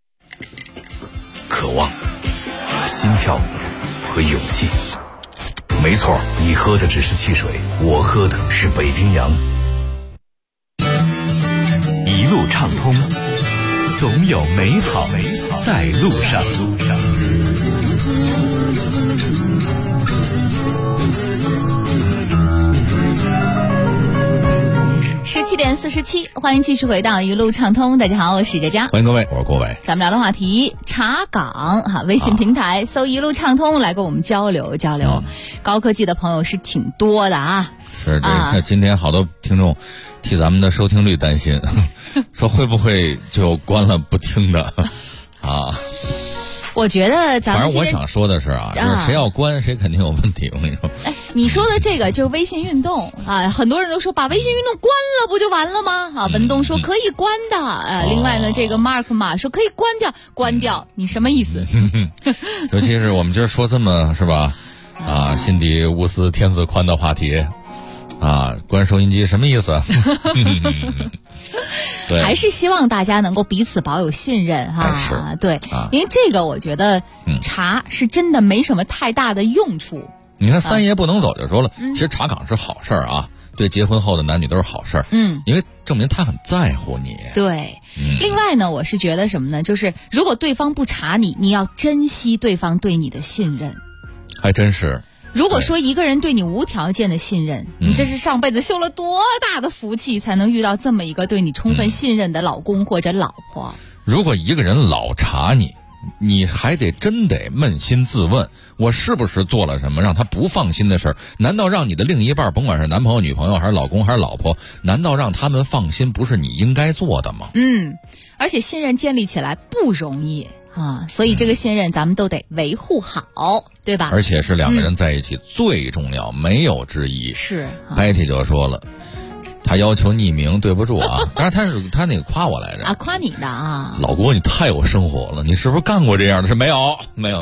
渴望和心跳和勇气，没错，你喝的只是汽水，我喝的是北冰洋。 一路畅通，总有美好在路上。 17点47，欢迎继续回到一路畅通。大家好，我是佳佳， 欢迎各位，我是郭伟。 咱们聊的话题查岗哈，微信平台搜一路畅通来跟我们交流交流。高科技的朋友是挺多的啊。 是这个，今天好多听众替咱们的收听率担心，说会不会就关了不听的啊？ 我觉得咱们反正我想说的是啊，就是谁要关谁肯定有问题。我跟你说， 哎，你说的这个就是微信运动啊，很多人都说把微信运动关了不就完了吗？啊，文东说可以关的，另外呢，这个 Mark 马说可以关掉，你什么意思？ 尤其是我们今儿说这么是吧？啊，心底无私天自宽的话题。啊，关收音机什么意思？对， 还是希望大家能够彼此保有信任哈。 是， 对，因为这个我觉得查是真的没什么太大的用处。 你看三爷不能走就说了，其实查岗是好事儿啊，对结婚后的男女都是好事儿。因为证明他很在乎你。 对。另外呢，我是觉得什么呢？就是如果对方不查你，你要珍惜对方对你的信任。 还真是。 如果说一个人对你无条件的信任，你这是上辈子修了多大的福气，才能遇到这么一个对你充分信任的老公或者老婆。 如果一个人老查你，你还真得扪心自问，我是不是做了什么让他不放心的事儿？难道让你的另一半，甭管是男朋友、女朋友还是老公还是老婆，难道让他们放心不是你应该做的吗？ 而且信任建立起来不容易啊，所以这个信任咱们都得维护好，对吧？ 而且是两个人在一起最重要，没有之一。 是 Betty 就说了，他要求匿名，对不住啊。当然他那个夸我来着啊，夸你的啊。 老郭，你太有生活了，你是不是干过这样的事？没有。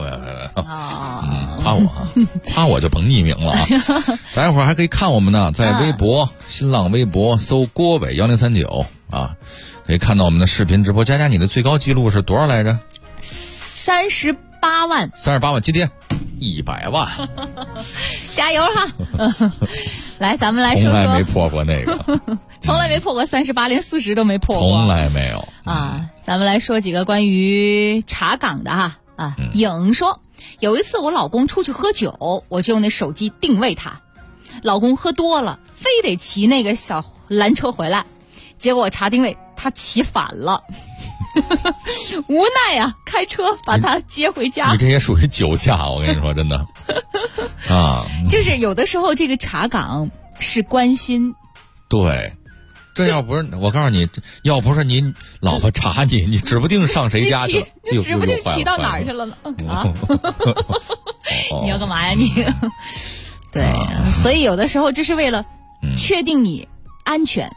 夸我啊，夸我就甭匿名了啊。待会儿还可以看我们呢，在微博、新浪微博搜郭伟1039啊，可以看到我们的视频直播。佳佳，你的最高记录是多少来着 ？38万。 38万，今天100万。 加油哈！来，咱们来说说。 从来没破过那个。 从来没破过38，连40都没破过。 从来没有啊！咱们来说几个关于查岗的哈啊。颖说，有一次我老公出去喝酒，我就用那手机定位他，老公喝多了，非得骑那个小蓝车回来，结果我查定位，他骑反了。无奈啊，开车把他接回家。 你这也属于酒驾，我跟你说，真的啊。 就是有的时候这个查岗是关心。 对，这要不是我告诉你，要不是你老婆查你，你指不定上谁家去了， 你指不定骑到哪儿去了呢啊！你要干嘛呀你？对，所以有的时候这是为了确定你安全。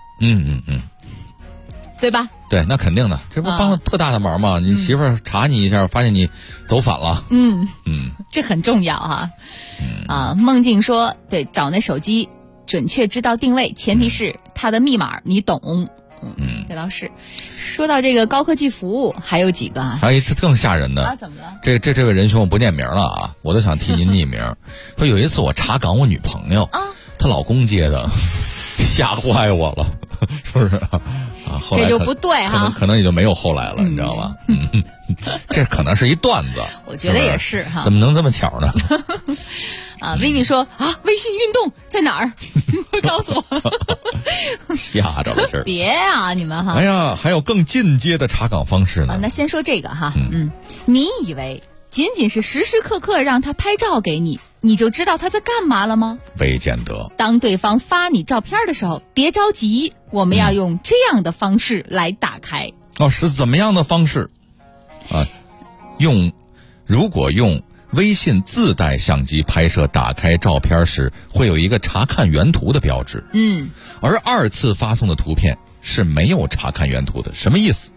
对吧？ 对，那肯定的，这不帮了特大的忙吗？你媳妇儿查你一下，发现你走反了。 这很重要哈。梦境说，对，找那手机准确知道定位，前提是它的密码你懂。这倒是。说到这个高科技服务，还有几个啊？ 还有一次更吓人的啊？怎么了？ 这位仁兄，我不念名了啊，我都想替您匿名。说有一次我查岗我女朋友，她老公接的，吓坏我了，是不是啊？后来这就不对哈， 可能也就没有后来了，你知道吗？这可能是一段子， 我觉得也是哈。 怎么能这么巧呢？ Vivi 说啊，微信运动在哪儿？告诉我。 吓着了这。 别啊，你们哈。 哎呀，还有更进阶的查岗方式呢。 那先说这个哈，你以为仅仅是时时刻刻让他拍照给你，你就知道他在干嘛了吗？ 未见得。 当对方发你照片的时候，别着急，我们要用这样的方式来打开。 是怎么样的方式？如果用微信自带相机拍摄打开照片时，会有一个查看原图的标志。而二次发送的图片是没有查看原图的。什么意思？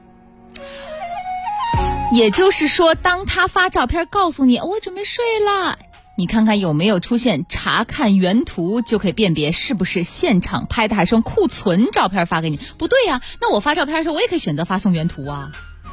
也就是说，当他发照片告诉你我准备睡了，你看看有没有出现查看原图，就可以辨别是不是现场拍的还是用库存照片发给你。不对呀，那我发照片的时候我也可以选择发送原图啊。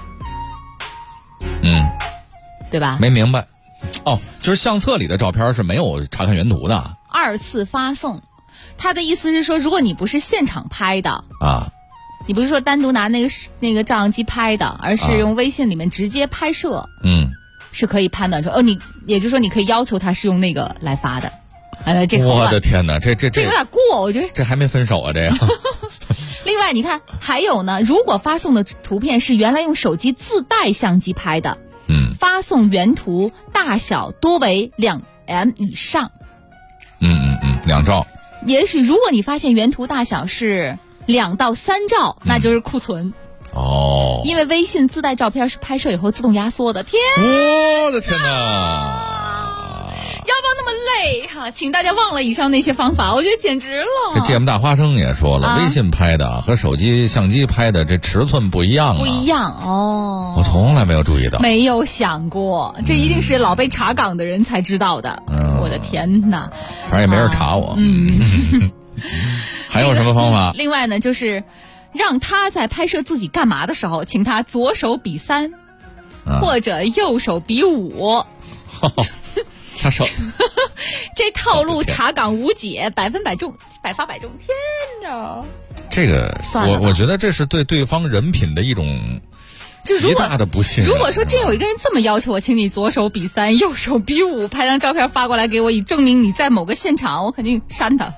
对吧？ 没明白。就是相册里的照片是没有查看原图的。 二次发送，他的意思是说，如果你不是现场拍的啊， 你不是说单独拿那个照相机拍的，而是用微信里面直接拍摄，是可以判断出你也就是说你可以要求他是用那个来发的。这个我的天哪，这有点过，我觉得这还没分手啊，这样。 另外，你看还有呢，如果发送的图片是原来用手机自带相机拍的。发送原图大小多为2M 以上。 2兆。 也许如果你发现原图大小是2到3兆，那就是库存。因为微信自带照片是拍摄以后自动压缩的。 我的天哪！ 要不要那么累哈？请大家忘了以上那些方法，我觉得简直了。 这芥末大花生也说了，微信拍的和手机相机拍的这尺寸不一样。 不一样我从来没有注意到， 没有想过，这一定是老被查岗的人才知道的。我的天哪！ 反正也没人查我。还有什么方法？ 另外呢，就是让他在拍摄自己干嘛的时候，请他左手比3，或者右手比5。 他手这套路查岗无解，百发百中，天哪！ 这个我觉得这是对对方人品的一种极大的不信任。 如果说真有一个人这么要求我，请你左手比3，右手比5，拍张照片发过来给我，以证明你在某个现场，我肯定删他。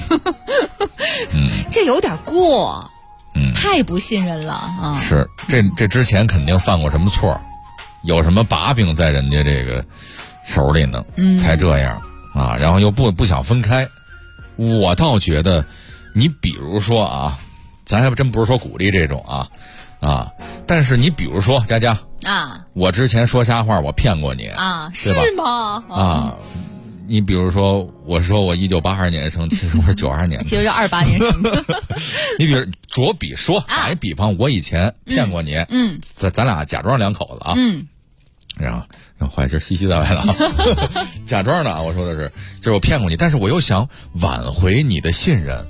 这有点过，太不信任了啊！ 是，这之前肯定犯过什么错，有什么把柄在人家这个手里呢，才这样啊，然后又不想分开。我倒觉得，你比如说啊，咱还真不是说鼓励这种啊，但是你比如说佳佳啊， 我之前说瞎话，我骗过你啊， 是吗？ 啊，你比如说，我说我1982年生，其实我是92年的， 其实是28年生的。 你比如着比说，打一比方，我以前骗过你，咱俩假装两口子啊，然后坏事兮兮在外了啊，假装的啊，我说的是，就是我骗过你，但是我又想挽回你的信任，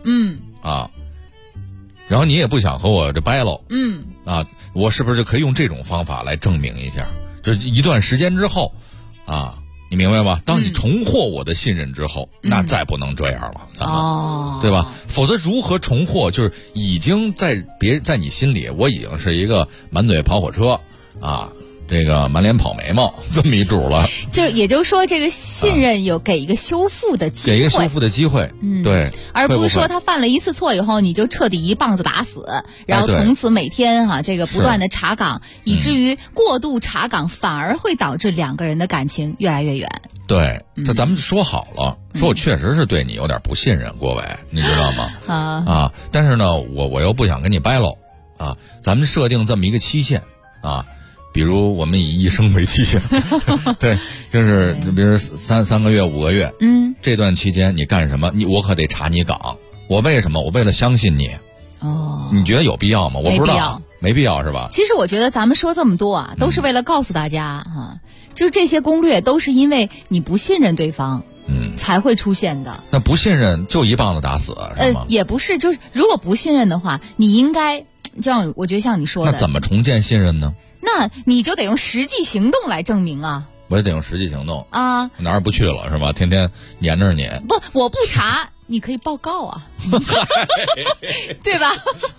然后你也不想和我这掰喽，我是不是就可以用这种方法来证明一下？就一段时间之后，你明白吧？当你重获我的信任之后，那再不能这样了，对吧？否则如何重获？就是已经在你心里，我已经是一个满嘴跑火车啊。这个满脸跑眉毛这么一主了， 就也就是说，这个信任有给一个修复的机会， 给一个修复的机会，对， 而不是说他犯了一次错以后，你就彻底一棒子打死，然后从此每天这个不断的查岗，以至于过度查岗反而会导致两个人的感情越来越远。 对，这咱们说好了，说我确实是对你有点不信任，郭伟，你知道吗？但是呢，我又不想跟你掰喽啊，咱们设定这么一个期限啊。比如我们以1生为期限，对，就是比如3个月5个月，这段期间你干什么？我可得查你岗。我为什么？我为了相信你。你觉得有必要吗？我不知道，没必要是吧？ 其实我觉得咱们说这么多都是为了告诉大家就是这些攻略都是因为你不信任对方，才会出现的。 那不信任就一棒子打死是吗？ 也不是，就是如果不信任的话，你应该像我觉得像你说的， 那怎么重建信任呢？ 那你就得用实际行动来证明啊！ 我也得用实际行动啊， 哪儿不去了是吧？天天黏着你。 不，我不查，你可以报告啊，对吧？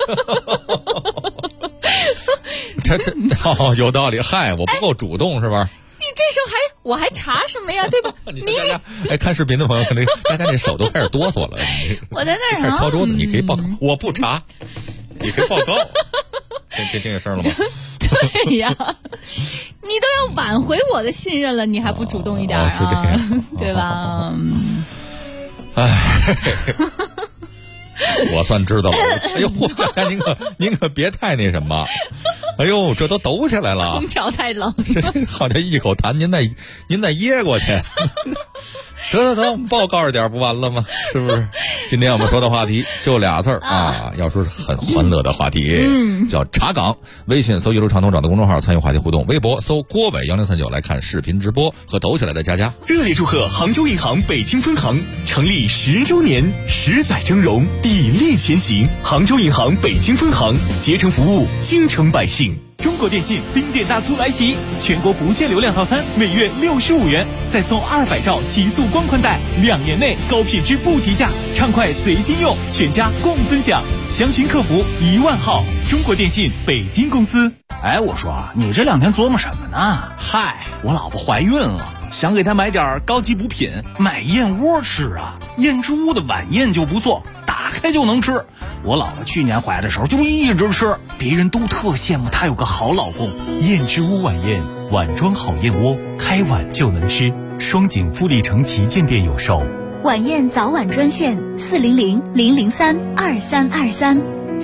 这有道理。嗨，我不够主动是吧？ 你这时候我还查什么呀？对吧？ 你看视频的朋友，大家这手都开始哆嗦了。 我在那儿开始敲桌子，你可以报告，我不查，你可以报告。听这声了吗？ 对呀，你都要挽回我的信任了，你还不主动一点对吧？ 我算知道了。哎呦，佳佳，您可别太那什么。哎呦，这都抖起来了。 空调太冷。 这好像一口痰，您再噎过去。得，我们报告着点不完了吗？是不是？今天我们说的话题就俩字儿要说是很欢乐的话题，叫查岗。微信搜一路畅通找到公众号参与话题互动，微博搜郭伟1039来看视频直播和抖起来的佳佳。 热烈祝贺杭州银行北京分行成立10周年，10载峥嵘，砥砺前行。杭州银行北京分行竭诚服务，京城百姓。中国电信冰店大促来袭，全国不限流量套餐每月65元，再送200兆极速光宽带，2年内高品质不提价，畅快随心用，全家共分享。详询客服10000号。中国电信北京公司。 哎，我说你这2天琢磨什么呢？嗨，我老婆怀孕了，想给她买点高级补品，买燕窝吃啊。燕之屋的晚宴就不错，打开就能吃。我姥姥去年怀的时候就一直吃，别人都特羡慕她有个好老公。 燕之屋晚宴，碗装好燕窝，开碗就能吃。双井富力城旗舰店有售。 晚宴早晚专线400-003-2323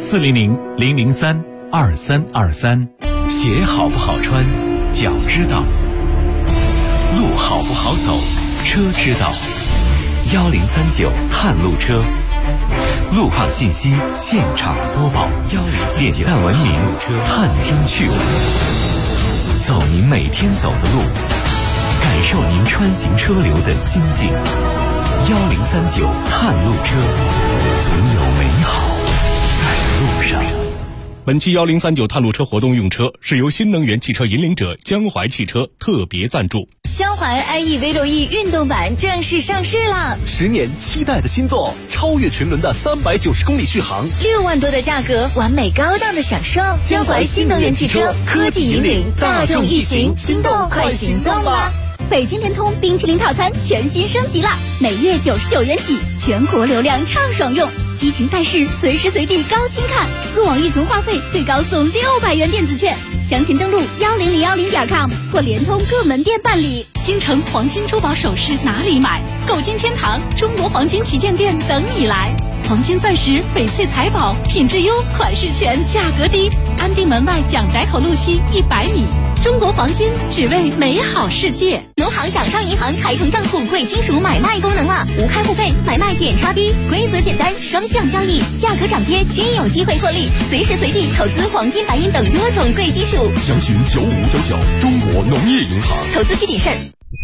400-003-2323。鞋好不好穿，脚知道；路好不好走，车知道。1039探路车。路况信息现场播报，点赞文明，探听趣闻，走您每天走的路，感受您穿行车流的心境。1039探路车，总有美好在路上。 本期1039探路车活动用车是由新能源汽车引领者江淮汽车特别赞助。 江环 iE-V6E 运动版正式上市了 ，10年期待的新作，超越群伦的390公里续航 ，6万多的价格，完美高档的享受。江淮新能源汽车，科技引领大众一行，心动快行动吧！ 北京联通冰淇淋套餐全新升级啦，每月99元起，全国流量畅爽用，激情赛事随时随地高清看，入网预存话费最高送600元电子券，详情登录10010.com 或联通各门店办理。 京城黄金珠宝首饰哪里买？购金天堂中国黄金旗舰店等你来。黄金钻石、翡翠财宝，品质优，款式全，价格低。安定门外蒋宅口路西100米。中国黄金，只为美好世界。 农行掌上银行开通账户贵金属买卖功能了，无开户费，买卖点差低，规则简单，双向交易，价格涨跌均有机会获利，随时随地投资黄金、白银等多种贵金属。 详询9599中国农业银行。 投资需谨慎。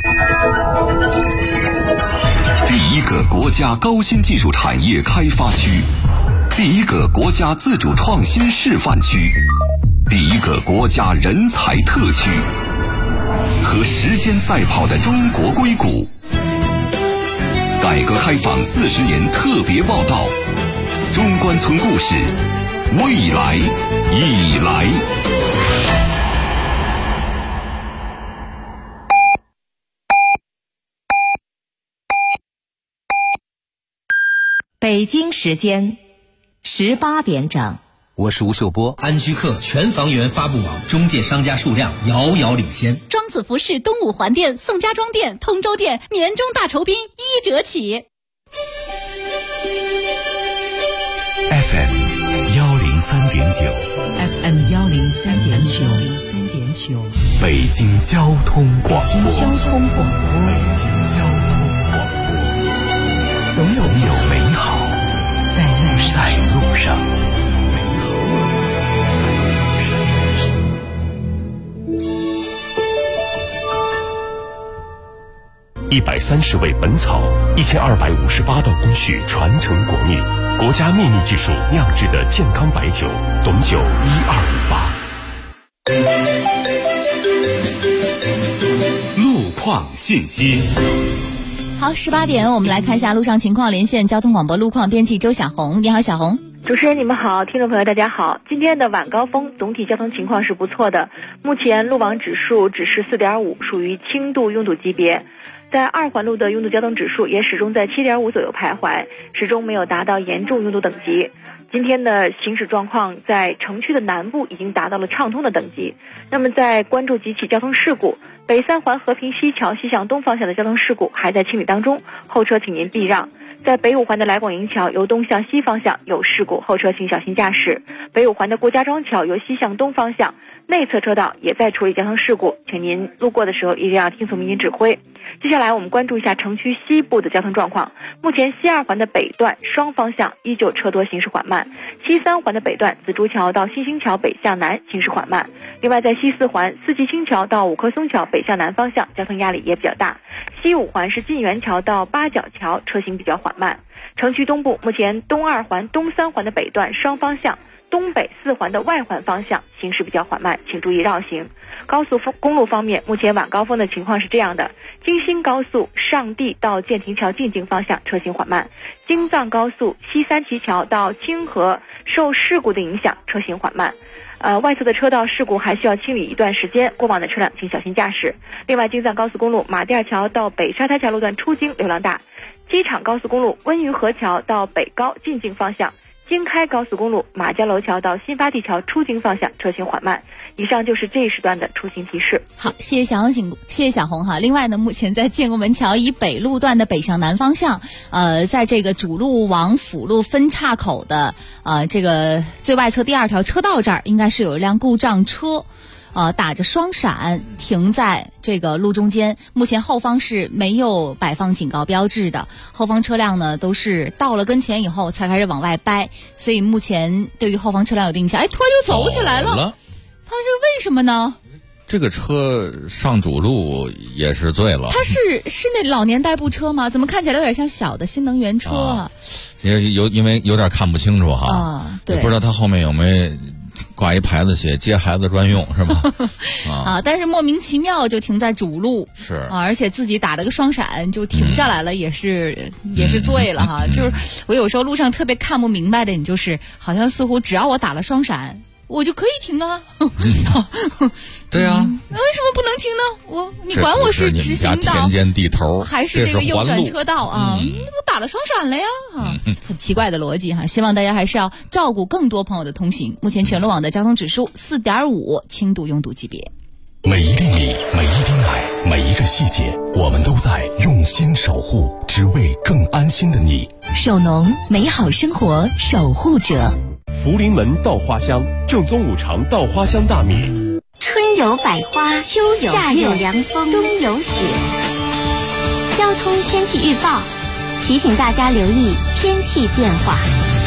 第一个国家高新技术产业开发区，第一个国家自主创新示范区，第一个国家人才特区，和时间赛跑的中国硅谷。改革开放40年特别报道，中关村故事，未来已来。 北京时间18点整。 我是吴秀波。 安居客全房源发布网中介商家数量遥遥领先。 庄子服饰东五环店、宋家庄店、通州店年终大酬宾1折起。 FM 103.9 FM 103.9 北京交通广播。 北京交通广播。 北京交通广播。总有美好在路上。 130味本草，1258道工序传承国秘，国家秘密技术酿制的健康白酒，董酒1258。 路况信息。 好，18点，我们来看一下路上情况，连线交通广播路况编辑周小红。你好，小红。 主持人你们好，听众朋友大家好。今天的晚高峰总体交通情况是不错的，目前路网指数只是4.5，属于轻度拥堵级别。在2环路的拥堵交通指数也始终在7.5左右徘徊，始终没有达到严重拥堵等级。今天的行驶状况在城区的南部已经达到了畅通的等级。那么在关注几起交通事故，北3环和平西桥西向东方向的交通事故还在清理当中，后车请您避让。在北5环的来广营桥由东向西方向有事故，后车请小心驾驶。北5环的顾家庄桥由西向东方向内侧车道也在处理交通事故，请您路过的时候一定要听从民警指挥。接下来我们关注一下城区西部的交通状况。目前西2环的北段双方向依旧车多，行驶缓慢。西3环的北段紫竹桥到新兴桥北向南行驶缓慢。另外在西4环四季青桥到五棵松桥北向南方向交通压力也比较大。西5环是晋源桥到八角桥车行比较缓慢。城区东部目前东2环东3环的北段双方向东北4环的外环方向行驶比较缓慢，请注意绕行。高速公路方面，目前晚高峰的情况是这样的：京新高速上地到建亭桥进京方向车行缓慢，京藏高速西三旗桥到清河受事故的影响车行缓慢。外侧的车道事故还需要清理一段时间，过往的车辆请小心驾驶。另外，京藏高速公路马甸桥到北沙滩桥路段出京流量大，机场高速公路温榆河桥到北高进京方向，京开高速公路马家楼桥到新发地桥出京方向车行缓慢。以上就是这一时段的出行提示。 好，谢谢小红，谢谢小红哈。另外呢，目前在建国门桥以北路段的北向南方向，在这个主路往辅路分岔口的这个最外侧第2条车道这儿，应该是有一辆故障车。打着双闪停在这个路中间，目前后方是没有摆放警告标志的，后方车辆呢都是到了跟前以后才开始往外掰，所以目前对于后方车辆有定向。突然又走起来了，他是为什么呢？ 这个车上主路也是醉了。 它是那老年代步车吗？怎么看起来有点像小的新能源车啊？ 因为有点看不清楚哈。 对， 不知道他后面有没有挂一牌子写接孩子专用是吧？ 啊，但是莫名其妙就停在主路， 是啊，而且自己打了个双闪就停下来了，也是醉了哈。就是我有时候路上特别看不明白的，你就是好像似乎只要我打了双闪，我就可以停啊。 对啊， 为什么不能停呢？你管我是直行道、 田间地头还是这个右转车道啊？我打了双闪了呀，很奇怪的逻辑哈。希望大家还是要照顾更多朋友的通行。目前全路网的交通指数4.5，轻度拥堵级别。 每一粒米，每一滴奶，每一个细节，我们都在用心守护，只为更安心的你。 首农，美好生活守护者。 福临门稻花香，正宗五常稻花香大米。 春有百花，秋有夏有凉风，冬有雪。交通天气预报提醒大家留意天气变化。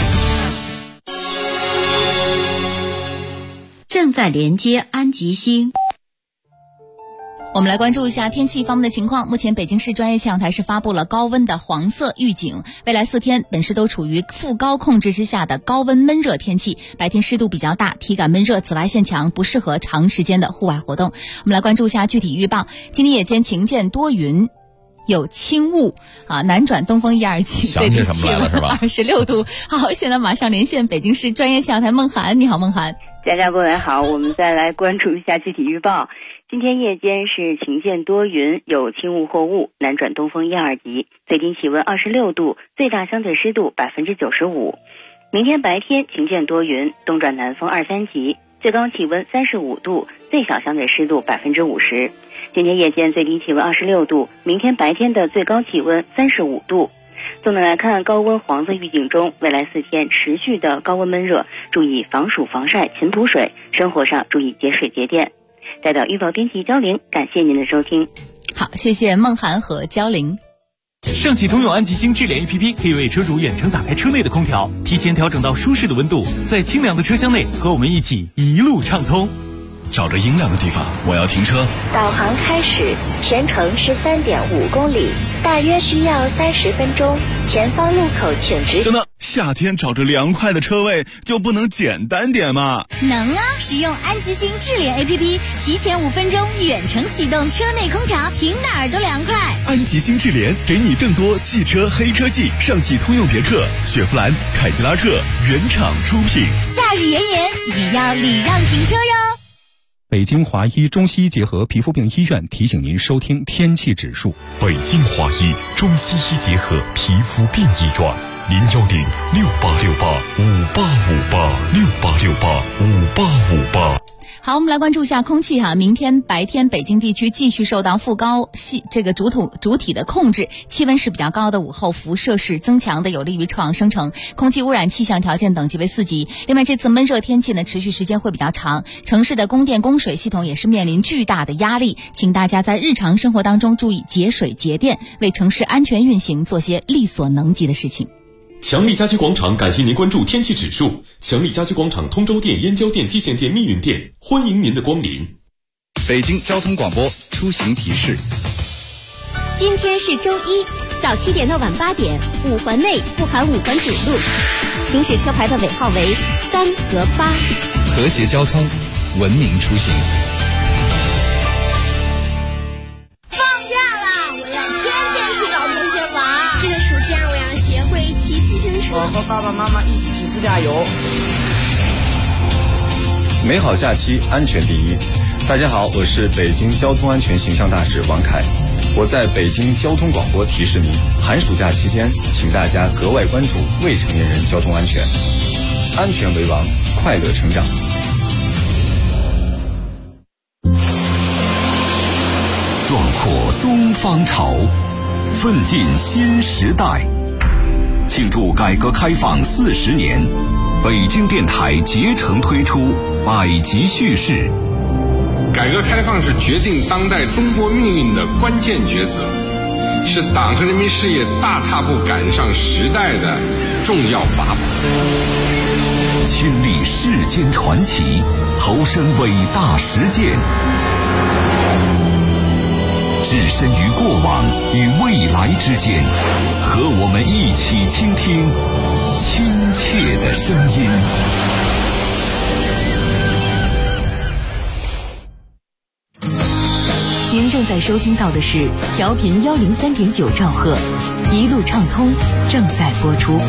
正在连接安吉星。 我们来关注一下天气方面的情况。目前北京市专业气象台是发布了高温的黄色预警，未来4天本市都处于副高控制之下的高温闷热天气，白天湿度比较大，体感闷热，紫外线强，不适合长时间的户外活动。我们来关注一下具体预报。今天夜间晴间多云，有轻雾啊，南转东风1、2级，最低气温26度。好，现在马上连线北京市专业气象台孟涵。你好，孟涵。 佳佳各位好，我们再来关注一下具体预报。今天夜间是晴间多云，有轻雾或雾，南转东风1、2级，最低气温26度，最大相对湿度95%。明天白天晴间多云，东转南风2、3级，最高气温35度，最小相对湿度50%。今天夜间最低气温26度，明天白天的最高气温35度。总的来看，高温黄色预警中，未来4天持续的高温闷热，注意防暑防晒勤补水，生活上注意节水节电。代表预报编辑焦玲，感谢您的收听。 好，谢谢孟涵和焦玲。 上汽通用安吉星智联 APP 可以为车主远程打开车内的空调，提前调整到舒适的温度，在清凉的车厢内和我们一起一路畅通。 找着阴凉的地方，我要停车。 导航开始，全程是3.5公里，大约需要30分钟。前方路口请直行。 等等，夏天找着凉快的车位就不能简单点吗？ 能啊！使用安吉星智联 APP， 提前5分钟远程启动车内空调，停哪儿都凉快。 安吉星智联给你更多汽车黑科技，上汽通用别克、雪佛兰、凯迪拉克原厂出品。 夏日炎炎，也要礼让停车哟。 北京华医中西医结合皮肤病医院提醒您收听天气指数。 北京华医中西医结合皮肤病医院，0106858585868585858。 好，我们来关注一下空气哈。明天白天北京地区继续受到副高这个主体的控制，气温是比较高的，午后辐射是增强的，有利于臭氧生成，空气污染气象条件等级为4级。另外，这次闷热天气呢，持续时间会比较长，城市的供电供水系统也是面临巨大的压力，请大家在日常生活当中注意节水节电，为城市安全运行做些力所能及的事情。 强力家居广场感谢您关注天气指数。强力家居广场通州店、燕郊店、蓟县店、密云店，欢迎您的光临。 北京交通广播出行提示： 今天是周一，早7点到晚8点，5环内不含5环主路，行驶车牌的尾号为3和8。 和谐交通，文明出行。 放假啦！我要天天去找同学玩。这个暑假我要学会骑自行车。 我和爸爸妈妈一起去自驾游。 美好假期，安全第一。大家好，我是北京交通安全形象大使王凯。我在北京交通广播提示您，寒暑假期间，请大家格外关注未成年人交通安全，安全为王，快乐成长。 壮阔东方潮，奋进新时代。庆祝改革开放40年，北京电台竭诚推出百集叙事。 改革开放是决定当代中国命运的关键抉择，是党和人民事业大踏步赶上时代的重要法宝。 亲历世间传奇，投身伟大实践，置身于过往与未来之间，和我们一起倾听亲切的声音。 在收听到的是调频103.9兆赫，一路畅通正在播出。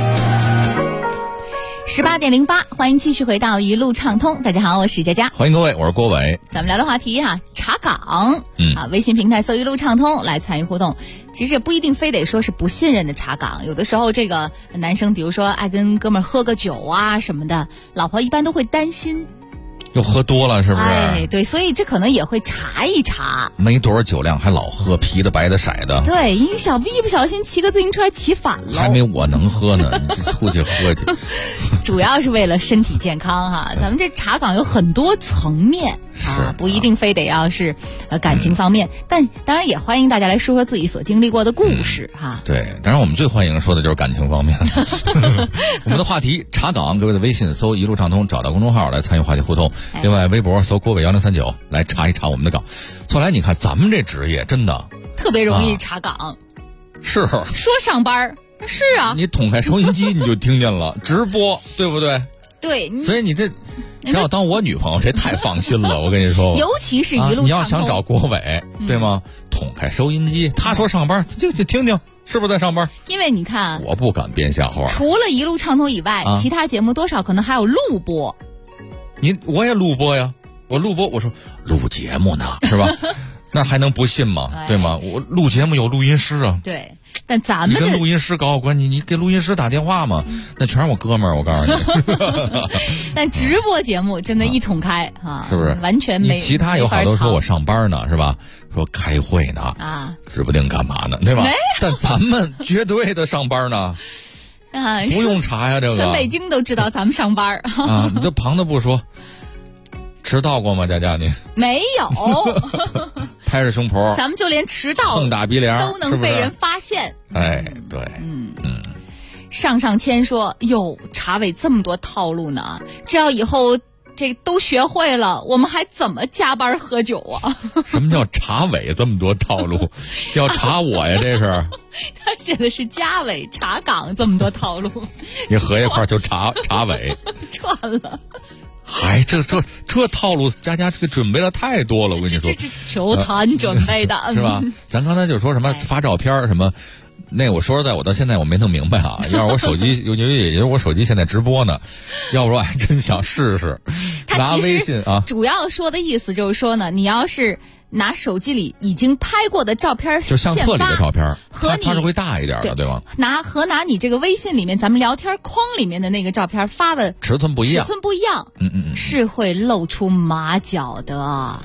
18.08，欢迎继续回到一路畅通。大家好，我是佳佳， 欢迎各位，我是郭伟。 咱们聊的话题查岗。微信平台搜一路畅通来参与互动。其实也不一定非得说是不信任的查岗，有的时候这个男生，比如说爱跟哥们儿喝个酒啊什么的，老婆一般都会担心。 又喝多了是不是？ 哎，对，所以这可能也会查一查。 没多少酒量还老喝啤的白的色的。 对，一不小心骑个自行车还骑反了。 还没我能喝呢，你这出去喝去。 主要是为了身体健康哈。咱们这查岗有很多层面啊，不一定非得要是感情方面，但当然也欢迎大家来说说自己所经历过的故事哈。 对，当然我们最欢迎说的就是感情方面。我们的话题查岗，各位的微信搜一路畅通，找到公众号来参与话题互动。另外微博搜郭伟1039来查一查我们的岗。后来你看咱们这职业真的特别容易查岗。 是说上班是啊， 你捅开收音机你就听见了直播，对不对？ 对， 所以你这只要当我女朋友，这太放心了。我跟你说， 尤其是一路畅通， 你要想找郭伟，对吗？捅开收音机，他说上班就听听是不是在上班。 因为你看， 我不敢编瞎话。 除了一路畅通以外，其他节目多少可能还有录播。 我也录播呀，我录播，我说录节目呢，是吧？那还能不信吗？对吗？我录节目有录音师啊。 对，但咱们你跟录音师搞好关系，你给录音师打电话嘛，那全是我哥们儿，我告诉你。 但直播节目真的一捅开是不是？ 完全没。 其他有好多说我上班呢，是吧？说开会呢啊， 指不定干嘛呢，对吧？但咱们绝对的上班呢。不用查呀，这个全北京都知道咱们上班啊！你这旁的不说，迟到过吗？佳佳你没有， 拍着胸脯， 咱们就连迟到横打鼻梁都能被人发现。 哎，对， 上签说哟，查伟这么多套路呢，只要以后这都学会了，我们还怎么加班喝酒啊？ 什么叫查伟这么多套路？要查我呀？这是他写的是加伟查岗这么多套路， 你合一块就查伟串了。 哎，这套路，佳佳这个准备了太多了，我跟你说， 这求谈准备的是吧？咱刚才就说什么发照片什么。那我说实在，我到现在我没弄明白啊。要是我手机，也就是我手机现在直播呢，要不然我还真想试试拿微信啊。 主要说的意思就是说呢，你要是拿手机里已经拍过的照片， 就相册里的照片， 和它是会大一点的，对吧？ 拿你这个微信里面咱们聊天框里面的那个照片发的尺寸不一样， 是会露出马脚的啊。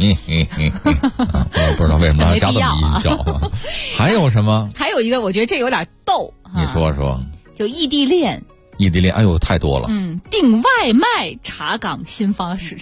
不知道为什么要加这么音效。还有什么？ 还有一个，我觉得这有点逗。 你说说。 就异地恋， 哎呦，太多了。 订外卖查岗新方式。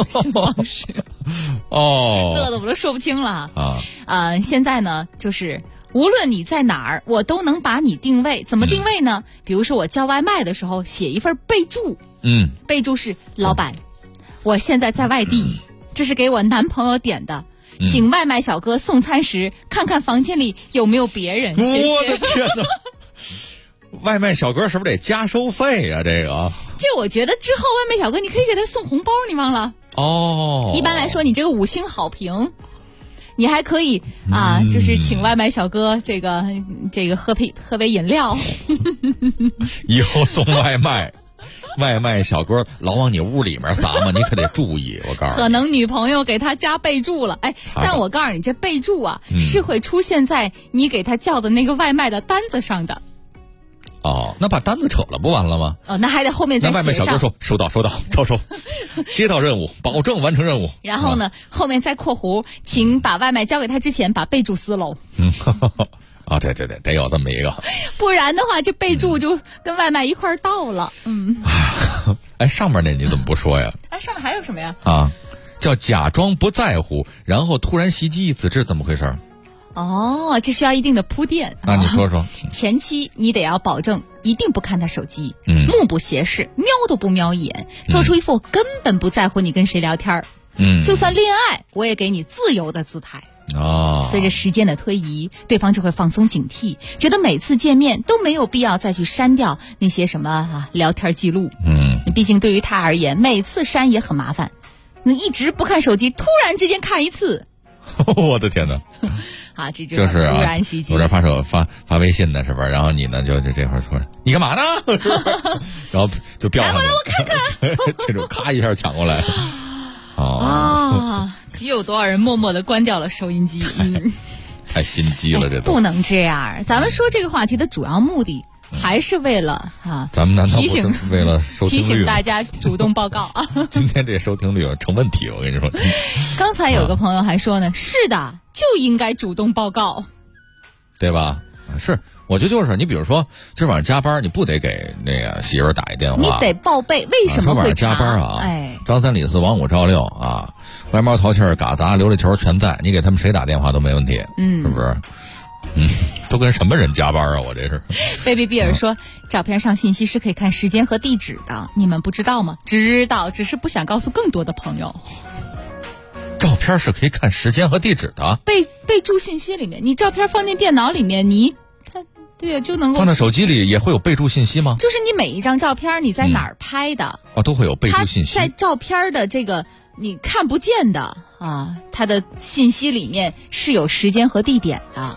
哦，乐得我都说不清了啊。现在呢，就是无论你在哪儿，我都能把你定位。怎么定位呢？比如说我叫外卖的时候写一份备注，备注是老板，我现在在外地，这是给我男朋友点的，请外卖小哥送餐时看看房间里有没有别人。谢谢。 我的天哪！外卖小哥是不是得加收费啊？这我觉得之后外卖小哥你可以给他送红包，你忘了？一般来说你这个5星好评，你还可以就是请外卖小哥这个喝杯饮料。 以后送外卖小哥老往你屋里面撒嘛，你可得注意。我告诉你， 可能女朋友给他加备注了。但我告诉你，这备注是会出现在你给他叫的那个外卖的单子上的。 那把单子扯了不完了吗？ 那还得后面再写上。 那外卖小哥说收到，抄收，接到任务，保证完成任务。 然后呢，后面再括弧，请把外卖交给他之前把备注撕喽。 对，得有这么一个， 不然的话，这备注就跟外卖一块到了。 上面那你怎么不说呀？ 上面还有什么呀？ 叫假装不在乎，然后突然袭击一次，这是怎么回事？ 这需要一定的铺垫。 那你说说。 前期你得要保证一定不看他手机，目不斜视，瞄都不瞄一眼，做出一副根本不在乎你跟谁聊天。就算恋爱，我也给你自由的姿态。随着时间的推移，对方就会放松警惕，觉得每次见面都没有必要再去删掉那些什么聊天记录。毕竟对于他而言，每次删也很麻烦。你一直不看手机，突然之间看一次， 我的天哪！ 啊，这就是突然袭击， 我这发微信呢，是不是？然后你呢，就这会儿说你干嘛呢？然后就飙上来， 我看看， 这种咔一下抢过来。 又有多少人默默地关掉了收音机？ 太心机了，这都不能这样。咱们说这个话题的主要目的还是为了咱们难道不是为了收听率？ 提醒大家主动报告啊！ 今天这收听率成问题，我跟你说。 刚才有个朋友还说呢，是的，就应该主动报告， 对吧？是，我觉得就是你比如说今晚上加班，你不得给那个媳妇儿打一电话？ 你得报备为什么会加班啊？ 哎， 张三李四王五赵六啊，歪毛淘气儿嘎杂琉璃球全在，你给他们谁打电话都没问题，是不是？都跟什么人加班啊？我这是。 Baby 比尔说，照片上信息是可以看时间和地址的，你们不知道吗？知道，只是不想告诉更多的朋友。 照片是可以看时间和地址的， 备注信息里面，你照片放进电脑里面，对呀，就能够放在手机里也会有备注信息吗？ 就是你每一张照片你在哪儿拍的都会有备注信息。 在照片的这个你看不见的它的信息里面是有时间和地点的。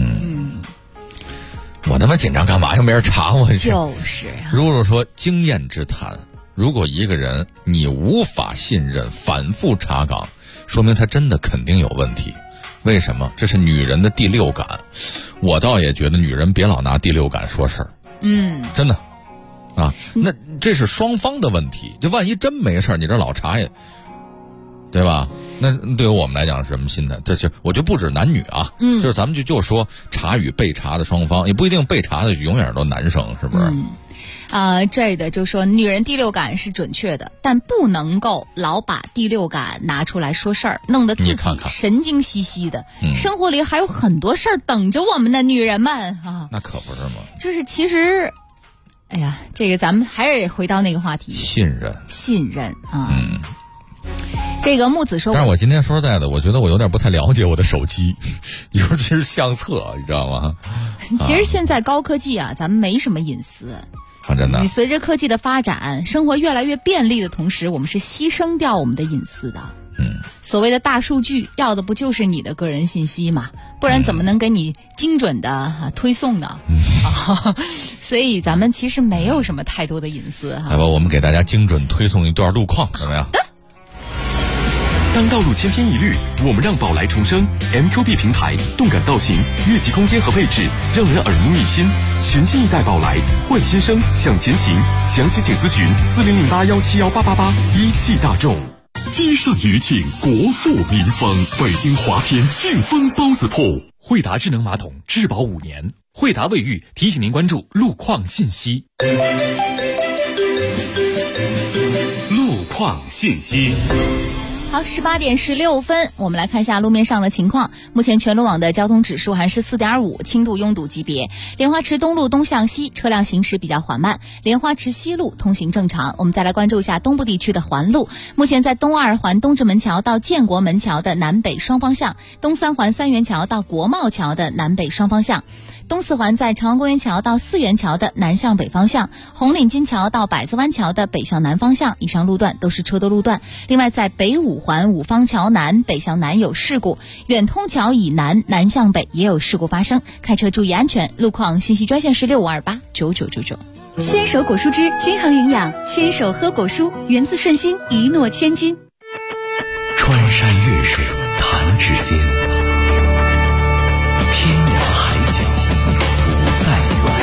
我他妈紧张干嘛？又没人查我。 就是如果说经验之谈，如果一个人你无法信任，反复查岗，说明他真的肯定有问题。为什么？这是女人的第六感。我倒也觉得女人别老拿第六感说事儿。真的那这是双方的问题。就万一真没事儿，你这老查也对吧？那对于我们来讲是什么心态？这就我就不止男女啊，就是咱们就说查与被查的双方，也不一定被查的永远都男生，是不是？ 这的就说女人第六感是准确的，但不能够老把第六感拿出来说事儿，弄得自己神经兮兮的。生活里还有很多事儿等着我们的女人们那可不是吗？ 就是其实，哎呀，这个咱们还是回到那个话题， 信任这个木子说， 但是我今天说实在的，我觉得我有点不太了解我的手机，尤其是相册，你知道吗？ 其实现在高科技咱们没什么隐私。 真的， 你随着科技的发展，生活越来越便利的同时，我们是牺牲掉我们的隐私的。所谓的大数据要的不就是你的个人信息嘛？不然怎么能给你精准的推送呢？所以咱们其实没有什么太多的隐私来吧，我们给大家精准推送一段路况，怎么样？ 当道路千篇一律，我们让宝来重生。MQB 平台动感造型，越级空间和配置让人耳目一新。全新一代宝来，换新生向前行。详细请咨询4008171888。一汽大众。接上余庆，国富民丰。北京华天庆丰包子铺。 惠达智能马桶质保5年。惠达卫浴提醒您关注路况信息。 路况信息。 好，18点16分，我们来看一下路面上的情况。目前全路网的交通指数还是4.5，轻度拥堵级别。莲花池东路东向西车辆行驶比较缓慢，莲花池西路通行正常。我们再来关注一下东部地区的环路。目前在东二环东直门桥到建国门桥的南北双方向，东三环三元桥到国贸桥的南北双方向，东四环在朝阳公园桥到四元桥的南向北方向，红领巾桥到百子湾桥的北向南方向，以上路段都是车多路段。另外在北五环五方桥南北向南有事故，远通桥以南南向北也有事故发生，开车注意安全。路况信息专线是65289999。 牵手果蔬汁均衡营养，牵手喝果蔬，源自顺心，一诺千金。 穿山越水弹指间，天涯海角不再远。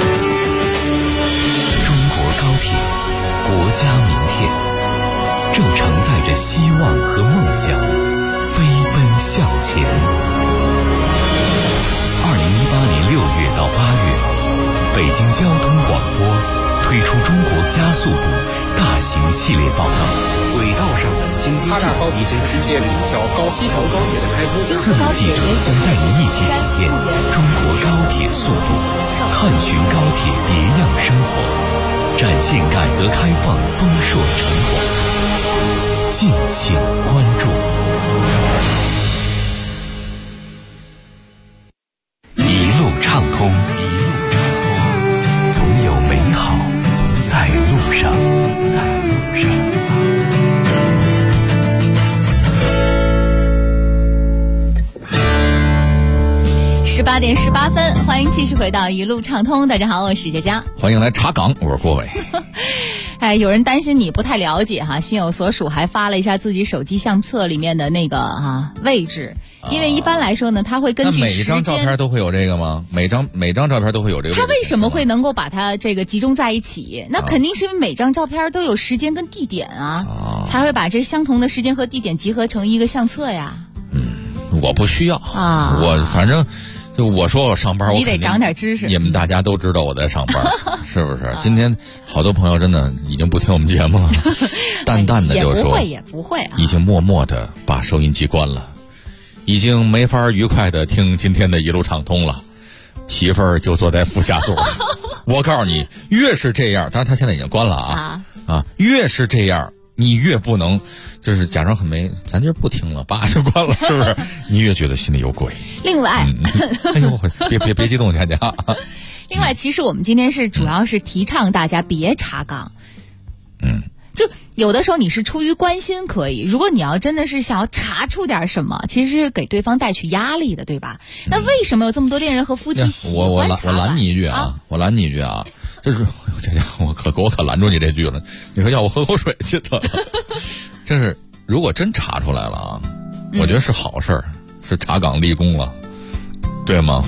中国高铁，国家明天，正承载着希望和梦想，飞奔向前。2018年6月到8月，北京交通广播推出中国加速度大型系列报道， 轨道上的京津冀已经世界第一条西成高铁的开通。 4名记者将带您一起体验中国高铁速度，探寻高铁别样生活，展现改革开放丰硕成果。敬请关注。一路畅通，总有美好在路上， 18点18分，欢迎继续回到一路畅通。大家好，我是佳佳， 欢迎来查岗，我是郭伟。 哎，有人担心你不太了解哈，心有所属，还发了一下自己手机相册里面的那个位置。因为一般来说呢，他会根据时间， 每张照片都会有这个吗？每张照片都会有这个。 他为什么会能够把它这个集中在一起？那肯定是因为每张照片都有时间跟地点才会把这相同的时间和地点集合成一个相册呀。 我不需要我反正就我说我上班， 你得长点知识。 你们大家都知道我在上班，是不是？今天好多朋友真的已经不听我们节目了，淡淡的就说也不会已经默默的把收音机关了。已经没法愉快的听今天的一路畅通了，媳妇儿就坐在副驾座。我告诉你，越是这样，当然他现在已经关了越是这样，你越不能就是假装很没，咱今儿不听了，叭就关了，是不是？你越觉得心里有鬼。 另外， 哎呦，别激动，佳佳。 另外，其实我们今天主要是提倡大家别查岗。就有的时候你是出于关心可以，如果你要真的是想要查出点什么，其实是给对方带去压力的，对吧？那为什么有这么多恋人和夫妻喜欢查岗？ 我拦你一句啊，就是佳佳，我可拦住你这句了。你说要我喝口水去得了。就是如果真查出来了我觉得是好事儿，是查岗立功了，对吗？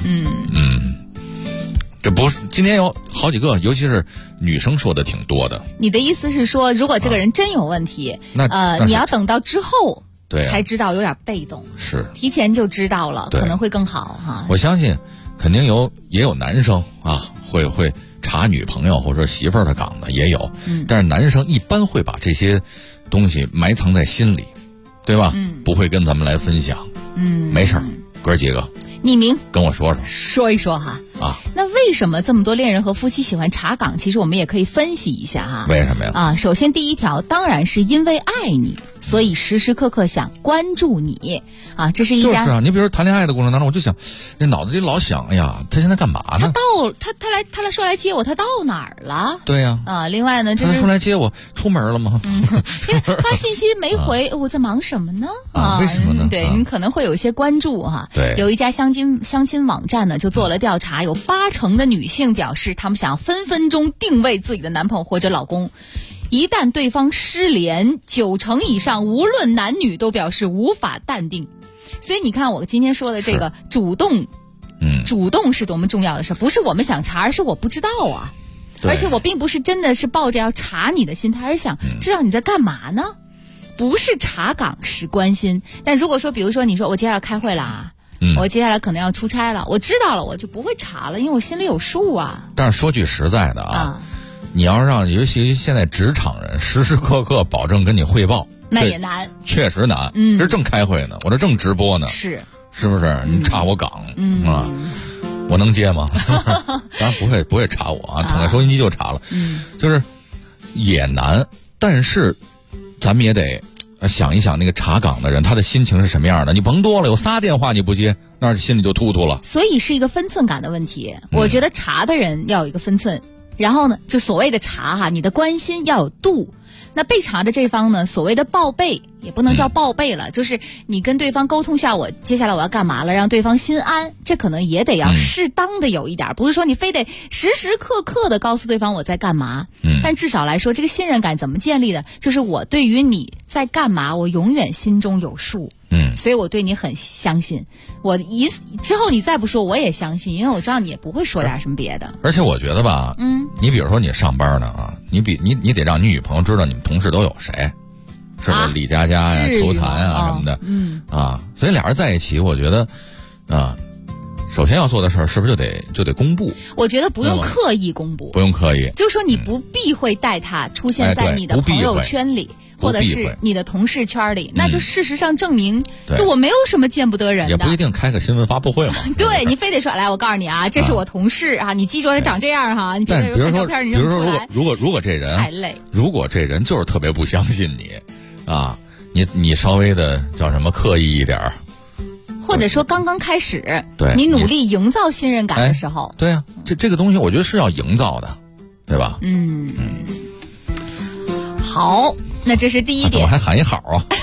这不是今天有好几个，尤其是女生说的挺多的。你的意思是说，如果这个人真有问题，你要等到之后才知道，有点被动。是，提前就知道了，可能会更好哈。我相信，肯定也有男生会查女朋友或者媳妇儿的岗的也有，但是男生一般会把这些东西埋藏在心里，对吧？不会跟咱们来分享。没事儿，哥几个。匿名跟我说一说哈。那为什么这么多恋人和夫妻喜欢查岗？其实我们也可以分析一下哈。为什么呀？首先第一条，当然是因为爱你，所以时时刻刻想关注你这是一家。就是你比如谈恋爱的过程当中，我就想，这脑子里老想，哎呀，他现在干嘛呢？他来说来接我，他到哪儿了？对呀。另外呢，他说来接我，出门了吗？发信息没回，我在忙什么呢？为什么呢？对，你可能会有一些关注哈。对，有一家相亲网站呢，就做了调查，有80%的女性表示，她们想分分钟定位自己的男朋友或者老公。一旦对方失联，90%以上无论男女都表示无法淡定。所以你看，我今天说的这个主动是多么重要的事，不是我们想查，而是我不知道啊。而且我并不是真的是抱着要查你的心态，而是想知道你在干嘛呢？不是查岗，是关心。但如果说，比如说你说我接下来开会了我接下来可能要出差了，我知道了，我就不会查了，因为我心里有数啊。但是说句实在的你要让尤其现在职场人时时刻刻保证跟你汇报，那也难，确实难。这正开会呢，我这正直播呢，是不是？你查我岗我能接吗？当然不会查我捅开收音机就查了。就是也难，但是咱们也得想一想那个查岗的人他的心情是什么样的。你甭多了，有仨电话你不接，那心里就突突了。所以是一个分寸感的问题。我觉得查的人要有一个分寸，然后呢，就所谓的查你的关心要有度。那被查的这方呢，所谓的报备也不能叫报备了，就是你跟对方沟通下我接下来我要干嘛了，让对方心安，这可能也得要适当的有一点，不是说你非得时时刻刻的告诉对方我在干嘛。但至少来说，这个信任感怎么建立的？就是我对于你在干嘛，我永远心中有数。所以我对你很相信，我之后你再不说我也相信，因为我知道你也不会说点什么别的。而且我觉得吧，你比如说你上班呢你得让你女朋友知道你们同事都有谁，是不是？李佳佳呀、秋檀什么的，所以俩人在一起，我觉得首先要做的事儿是不是就得公布？我觉得不用刻意公布，不用刻意，就是说你不避讳带他出现在你的朋友圈里。或者是你的同事圈里，那就事实上证明，就我没有什么见不得人的。也不一定开个新闻发布会嘛。对，你非得说来，我告诉你这是我同事你记住他长这样哈。你看照片你认不出来。如果这人太累，如果这人就是特别不相信你你稍微的叫什么刻意一点，或者说刚刚开始，对你努力营造信任感的时候，对啊，这个东西我觉得是要营造的，对吧？好。那这是第一点，我还喊一好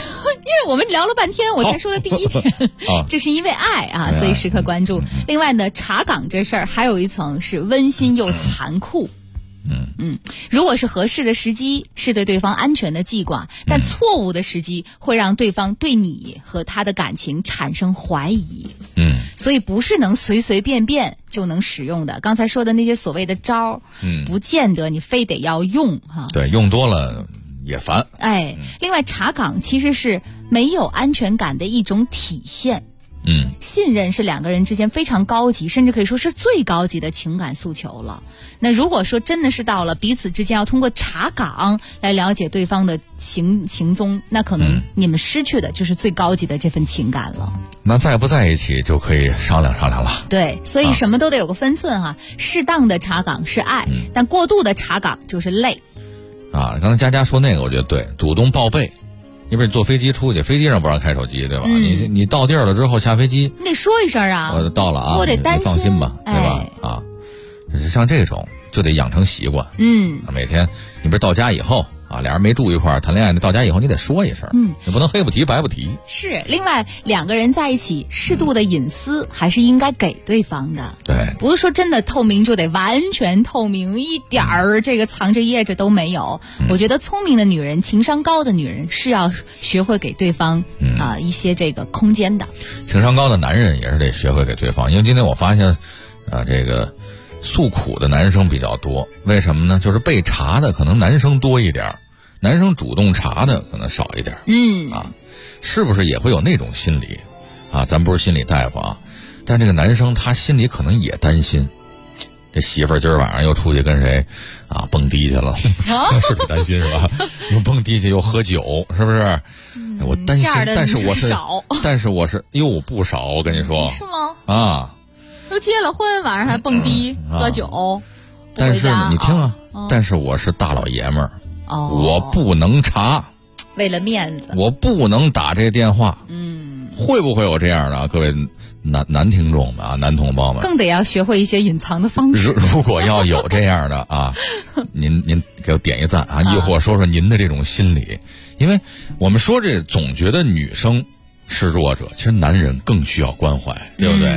为我们聊了半天，我才说了第一点，这是因为爱啊，所以时刻关注。另外呢，查岗这事儿还有一层是温馨又残酷。如果是合适的时机，是对对方安全的记挂，但错误的时机会让对方对你和他的感情产生怀疑。所以不是能随随便便就能使用的。刚才说的那些所谓的招，不见得你非得要用哈。 对，用多了也烦。 另外查岗其实是没有安全感的一种体现。信任是两个人之间非常高级，甚至可以说是最高级的情感诉求了。那如果说真的是到了彼此之间要通过查岗来了解对方的行踪，那可能你们失去的就是最高级的这份情感了。 那在不在一起就可以商量商量了。 对，所以什么都得有个分寸哈。适当的查岗是爱，但过度的查岗就是累。 刚才佳佳说那个我觉得对，主动报备。你比如坐飞机出去，飞机上不让开手机，对吧？你到地儿了之后下飞机， 你得说一声啊， 我到了啊， 我得担心， 放心吧，对吧？像这种就得养成习惯。每天你不是到家以后俩人没住一块儿谈恋爱，你到家以后你得说一声，你不能黑不提白不提。 是，另外两个人在一起，适度的隐私还是应该给对方的。 对， 不是说真的透明就得完全透明，一点儿这个藏着掖着都没有。我觉得聪明的女人，情商高的女人是要学会给对方一些这个空间的。 情商高的男人也是得学会给对方，因为今天我发现这个诉苦的男生比较多，为什么呢？就是被查的可能男生多一点，男生主动查的可能少一点。是不是也会有那种心理咱不是心理大夫但这个男生他心里可能也担心，这媳妇儿今儿晚上又出去跟谁蹦迪去了，是你担心是吧？又蹦迪去又喝酒，是不是？我担心，但是我是又不少，我跟你说。 是吗？都结了婚，晚上还蹦迪喝酒。 但是你听但是我是大老爷们儿，我不能查， 为了面子， 我不能打这电话。会不会有这样的各位男听众们男同胞们？ 更得要学会一些隐藏的方式。 如果要有这样的您给我点一赞亦或说说您的这种心理，因为我们说这总觉得女生是弱者，其实男人更需要关怀，对不对？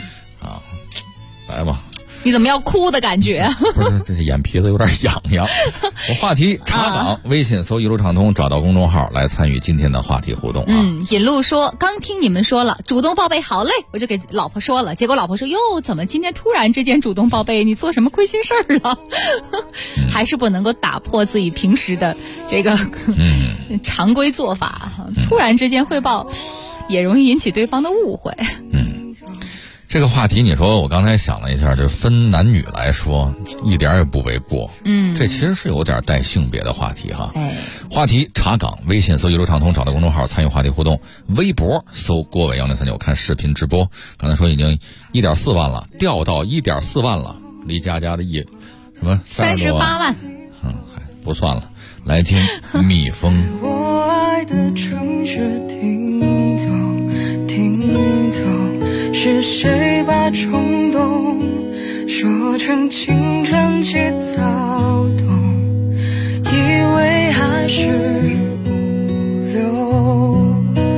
来吧。 你怎么要哭的感觉？ 不是，这是眼皮子有点痒痒。我话题查岗，微信搜一路畅通，找到公众号来参与今天的话题互动引路说，刚听你们说了主动报备好嘞，我就给老婆说了，结果老婆说哟，怎么今天突然之间主动报备？你做什么亏心事儿了？还是不能够打破自己平时的这个常规做法，突然之间汇报也容易引起对方的误会。 这个话题你说我刚才想了一下，就分男女来说一点也不为过。这其实是有点带性别的话题哈。话题查岗，微信搜一路畅通，找到公众号参与话题互动，微博搜郭伟1039看视频直播。刚才说已经1.4万了，掉到1.4万了，离佳佳的什么 38万， 还不算了。来听蜜蜂。 我爱的城市听走听走，是谁把冲动说成清晨起躁动，以为还是无流，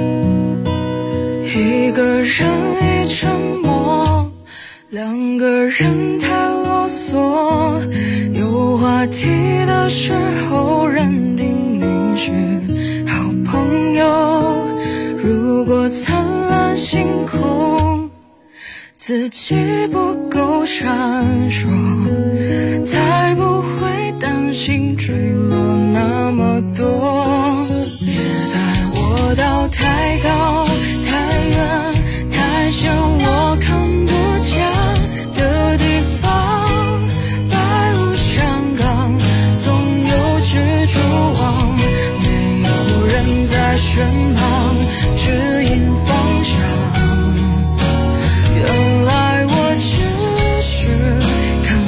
一个人一沉默，两个人太啰嗦，有话题的时候认定你是好朋友，如果灿烂星空自己不够闪烁，才不会担心坠落那么多。别带我到太高太远太险我看不见的地方，白雾山岗总有蜘蛛网，没有人在身旁指引方向，原来我只是看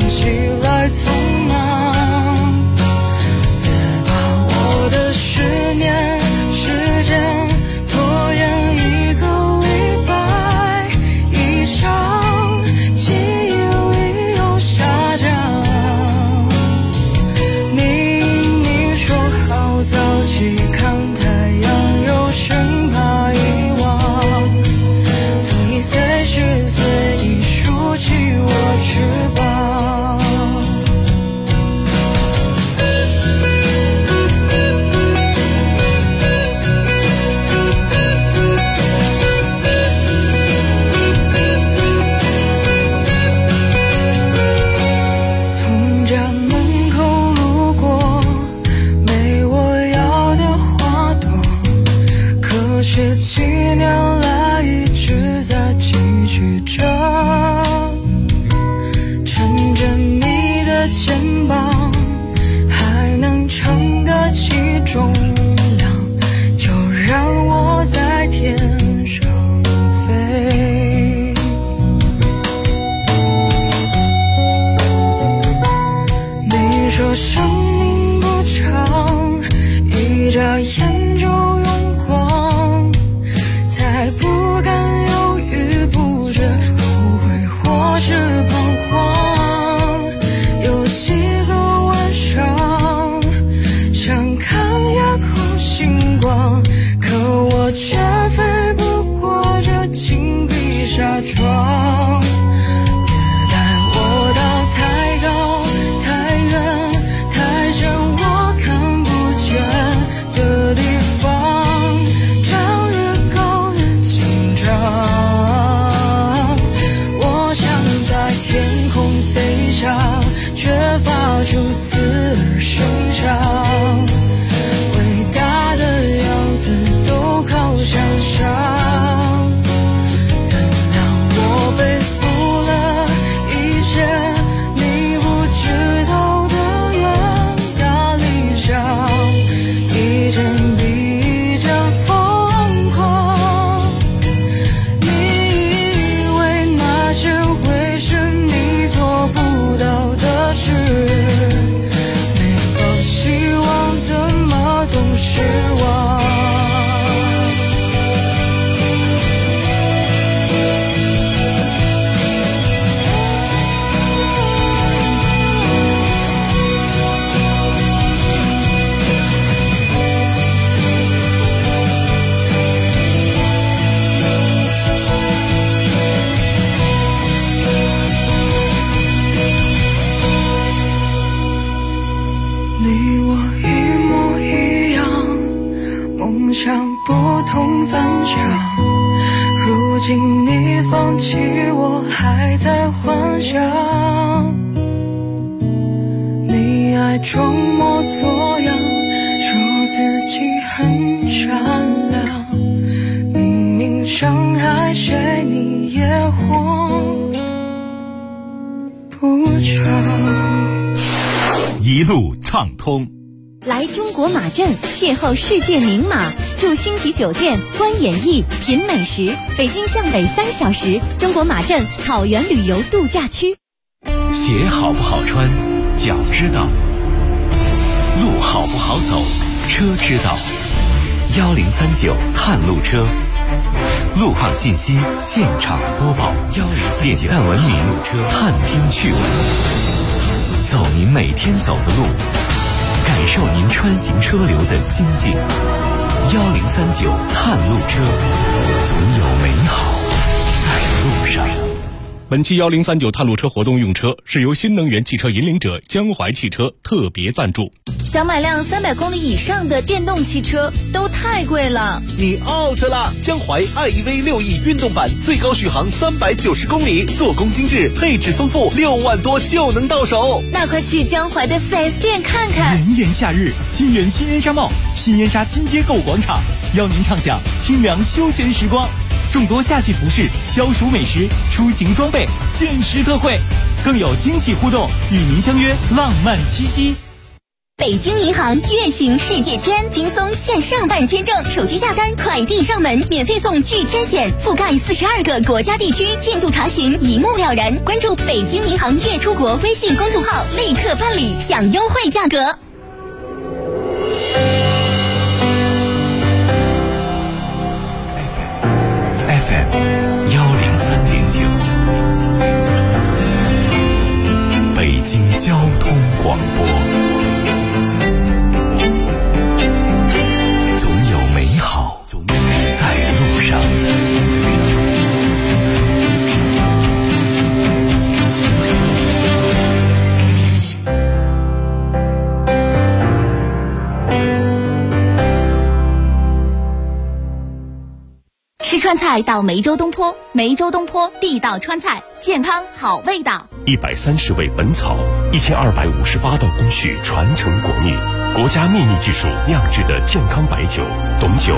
的肩膀，还能撑得起重量，就让我在天上飞。你说生命不长，一眨眼就用光，才不敢犹豫不决，后悔或是彷徨。有几个晚上想看夜空星光，可我却飞不过这紧闭纱窗。别带我到太高太远太深我看不见的地方，站越高越紧张。我想在天空飞翔，却发出刺耳声响，伟大的样子都靠想象。原谅我背负了一些你不知道的远大理想，一件比一件疯狂。你以为那些会是你做不到的事，没抱希望怎么懂失望。你我一模一样，梦想不同凡响，如今你放弃我还在幻想。你爱装模作样，说自己很善良，明明伤害谁你也慌不长。 一路畅通。 来中国马镇邂逅世界名马，住星级酒店，观演艺，品美食。北京向北3小时，中国马镇草原旅游度假区。 鞋好不好穿，脚知道；路好不好走，车知道。1039探路车，路况信息现场播报，点赞文明，探听趣闻，走您每天走的路，感受您穿行车流的心境。1039探路车，总有美好在路上。 本期1039探路车活动用车是由新能源汽车引领者江淮汽车特别赞助。 想买辆300公里以上的电动汽车都太贵了， 你 out 了！江淮 iEV 6E 运动版最高续航390公里，做工精致，配置丰富，6万多就能到手。 那快去江淮的 4S 店看看。 炎炎夏日，金源新燕莎茂、新燕莎金街购物广场邀您畅享清凉休闲时光。众多夏季服饰、消暑美食、出行装备限时特惠，更有惊喜互动，与您相约浪漫七夕。 北京银行月行世界签，轻松线上办签证，手机下单，快递上门，免费送拒签险，覆盖42个国家地区，进度查询一目了然。关注北京银行月出国微信公众号，立刻办理，享优惠价格。 103.9，北京交通广播，总有美好在路上。 吃川菜到梅州东坡，梅州东坡地道川菜，健康好味道。 130味本草，1258道工序传承国秘，国家秘密技术酿制的健康白酒，董酒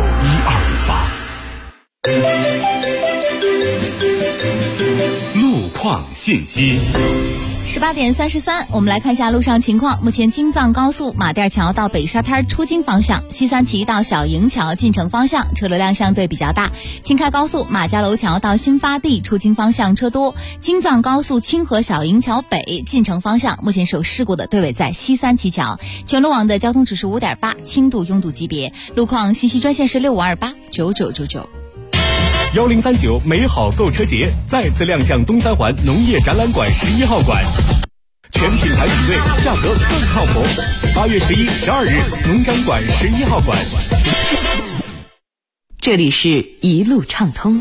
1258。 路况信息。 18:33，我们来看一下路上情况。目前京藏高速马甸桥到北沙滩出京方向，西三旗到小营桥进城方向车流量相对比较大。京开高速马家楼桥到新发地出京方向车多。京藏高速清河小营桥北进城方向，目前受事故的队尾在西三旗桥。全路网的交通指数5.8，轻度拥堵级别。路况信息专线是65289999。 1039美好购车节再次亮相东三环农业展览馆11号馆，全品牌比对，价格更靠谱。8月11、12日，农展馆11号馆。 这里是一路畅通。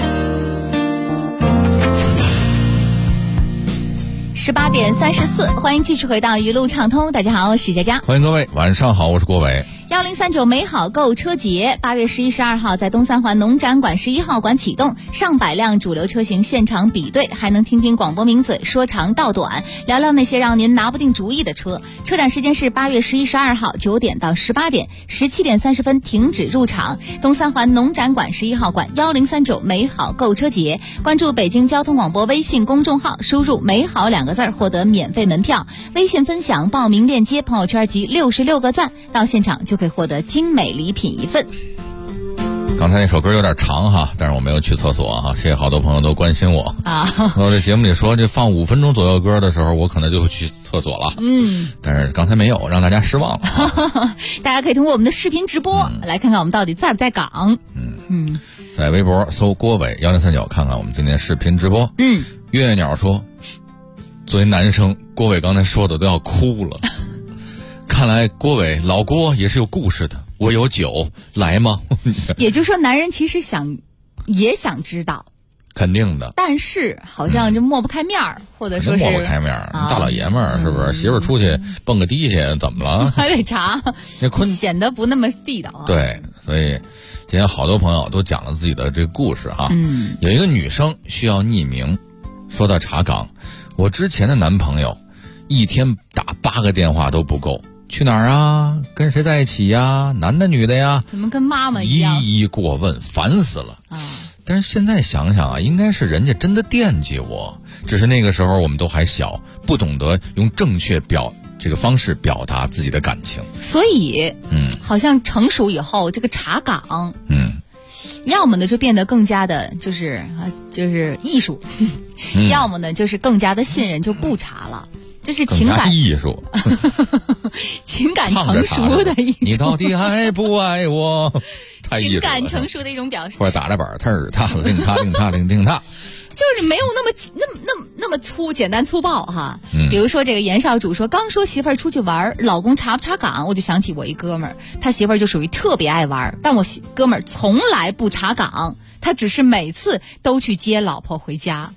18:34，欢迎继续回到一路畅通。大家好，我是佳佳。 欢迎各位，晚上好，我是郭伟。 1039美好购车节8月11、12号在东三环农展馆11号馆启动，上百辆主流车型现场比对，还能听听广播名嘴说长道短，聊聊那些让您拿不定主意的车。车展时间是8月11、12号9点到18点，17点30分停止入场。东三环农展馆11号馆1039美好购车节，关注北京交通广播微信公众号，输入美好2个字获得免费门票，微信分享报名链接，朋友圈集66个赞，到现场就可以获得精美礼品1份。 刚才那首歌有点长哈，但是我没有去厕所哈，谢谢好多朋友都关心我啊。 我这节目里说这放5分钟左右歌的时候，我可能就会去厕所了。但是刚才没有，让大家失望了。 大家可以通过我们的视频直播来看看我们到底在不在岗。 在微博搜郭伟1039看看我们今天视频直播。月月鸟说，作为男生，郭伟刚才说的都要哭了。看来郭伟老郭也是有故事的，我有酒来吗？ 也就是说男人其实也想知道， 肯定的， 但是好像就抹不开面儿，或者说是抹不开面儿。大老爷们儿是不是？媳妇儿出去蹦个迪去怎么了？ 还得查，显得不那么地道啊。 对，所以今天好多朋友都讲了自己的这个故事哈。有一个女生需要匿名，说到查岗，我之前的男朋友一天打8个电话都不够，去哪儿啊？跟谁在一起呀？男的女的呀？ 怎么跟妈妈一样？ 一一过问，烦死了啊！但是现在想想啊，应该是人家真的惦记我，只是那个时候我们都还小，不懂得用正确这个方式表达自己的感情。 所以，好像成熟以后，这个查岗，要么呢就变得更加的就是艺术，要么呢就是更加的信任，就不查了。就是情感艺术， 情感成熟的一种。 你到底爱不爱我？太艺术了。 情感成熟的一种表示。 或者打着板他令他， 就是没有那么简单粗暴哈。比如说这个严少主说，刚说媳妇儿出去玩，老公查不查岗，我就想起我一哥们儿，他媳妇儿就属于特别爱玩，但我哥们儿从来不查岗，他只是每次都去接老婆回家。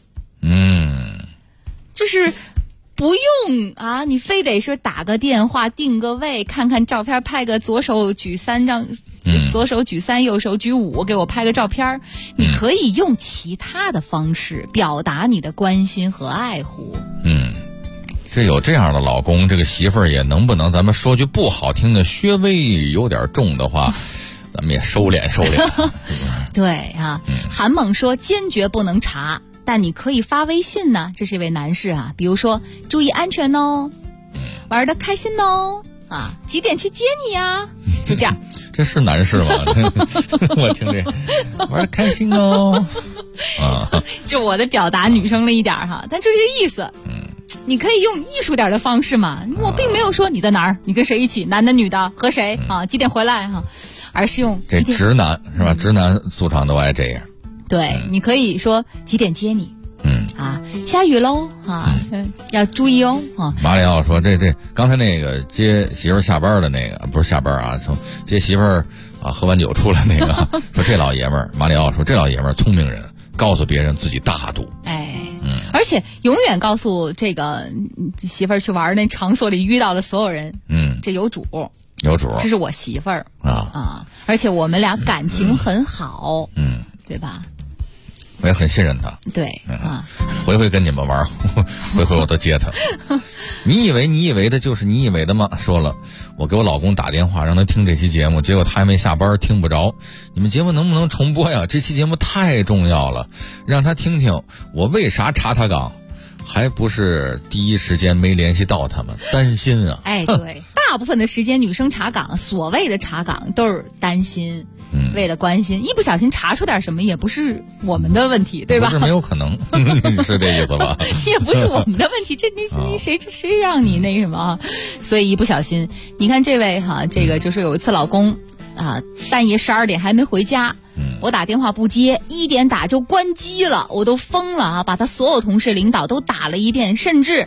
就是不用啊，你非得说打个电话定个位，看看照片，拍个左手举3张，左手举3，右手举5，给我拍个照片。你可以用其他的方式表达你的关心和爱护。 这有这样的老公，这个媳妇儿也能不能，咱们说句不好听的，稍微有点重的话，咱们也收敛。 对啊，韩猛说坚决不能查。但你可以发微信呢，这是一位男士啊，比如说注意安全哦，玩得开心哦，啊，几点去接你呀？就这样。 这是男士吗？我听这玩得开心哦，啊， 就我的表达女生了一点哈，但就这个意思。你可以用艺术点的方式嘛，我并没有说你在哪儿，你跟谁一起，男的女的，和谁啊，几点回来哈，而是用这直男是吧？直男素常都爱这样。 对，你可以说几点接你？下雨喽啊，要注意哦啊。 马里奥说这刚才那个接媳妇儿下班的那个不是下班啊，从接媳妇儿啊喝完酒出来那个，说这老爷们儿，马里奥说这老爷们儿聪明人，告诉别人自己大度。 而且永远告诉这个媳妇儿去玩那场所里遇到的所有人，这有主，这是我媳妇儿啊，而且我们俩感情很好，对吧？ 我也很信任他。 对啊， 回跟你们玩，回我都接他。你以为的就是你以为的吗？说了，我给我老公打电话让他听这期节目，结果他还没下班，听不着。你们节目能不能重播呀？这期节目太重要了，让他听听我为啥查他岗。 还不是第一时间没联系到他们，担心啊。 哎，对，大部分的时间女生查岗，所谓的查岗都是担心，为了关心，一不小心查出点什么也不是我们的问题，对吧？ 不是没有可能，是这意思吧？ 也不是我们的问题，这你谁让你那什么？所以一不小心，你看这位哈，这个就是有一次老公啊，半夜12点还没回家。我打电话不接，1点打就关机了，我都疯了啊！把他所有同事领导都打了一遍，甚至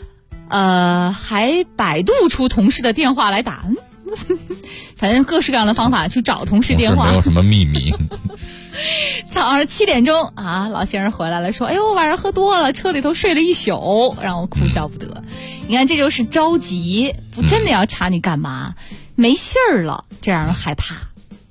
还百度出同事的电话来打，反正各式各样的方法去找同事电话， 没有什么秘密。 早上7点钟啊，老先生回来了，说：“哎呦，晚上喝多了，车里头睡了一宿，让我哭笑不得。”你看，这就是着急，不真的要查你干嘛？没信儿了，这让人害怕。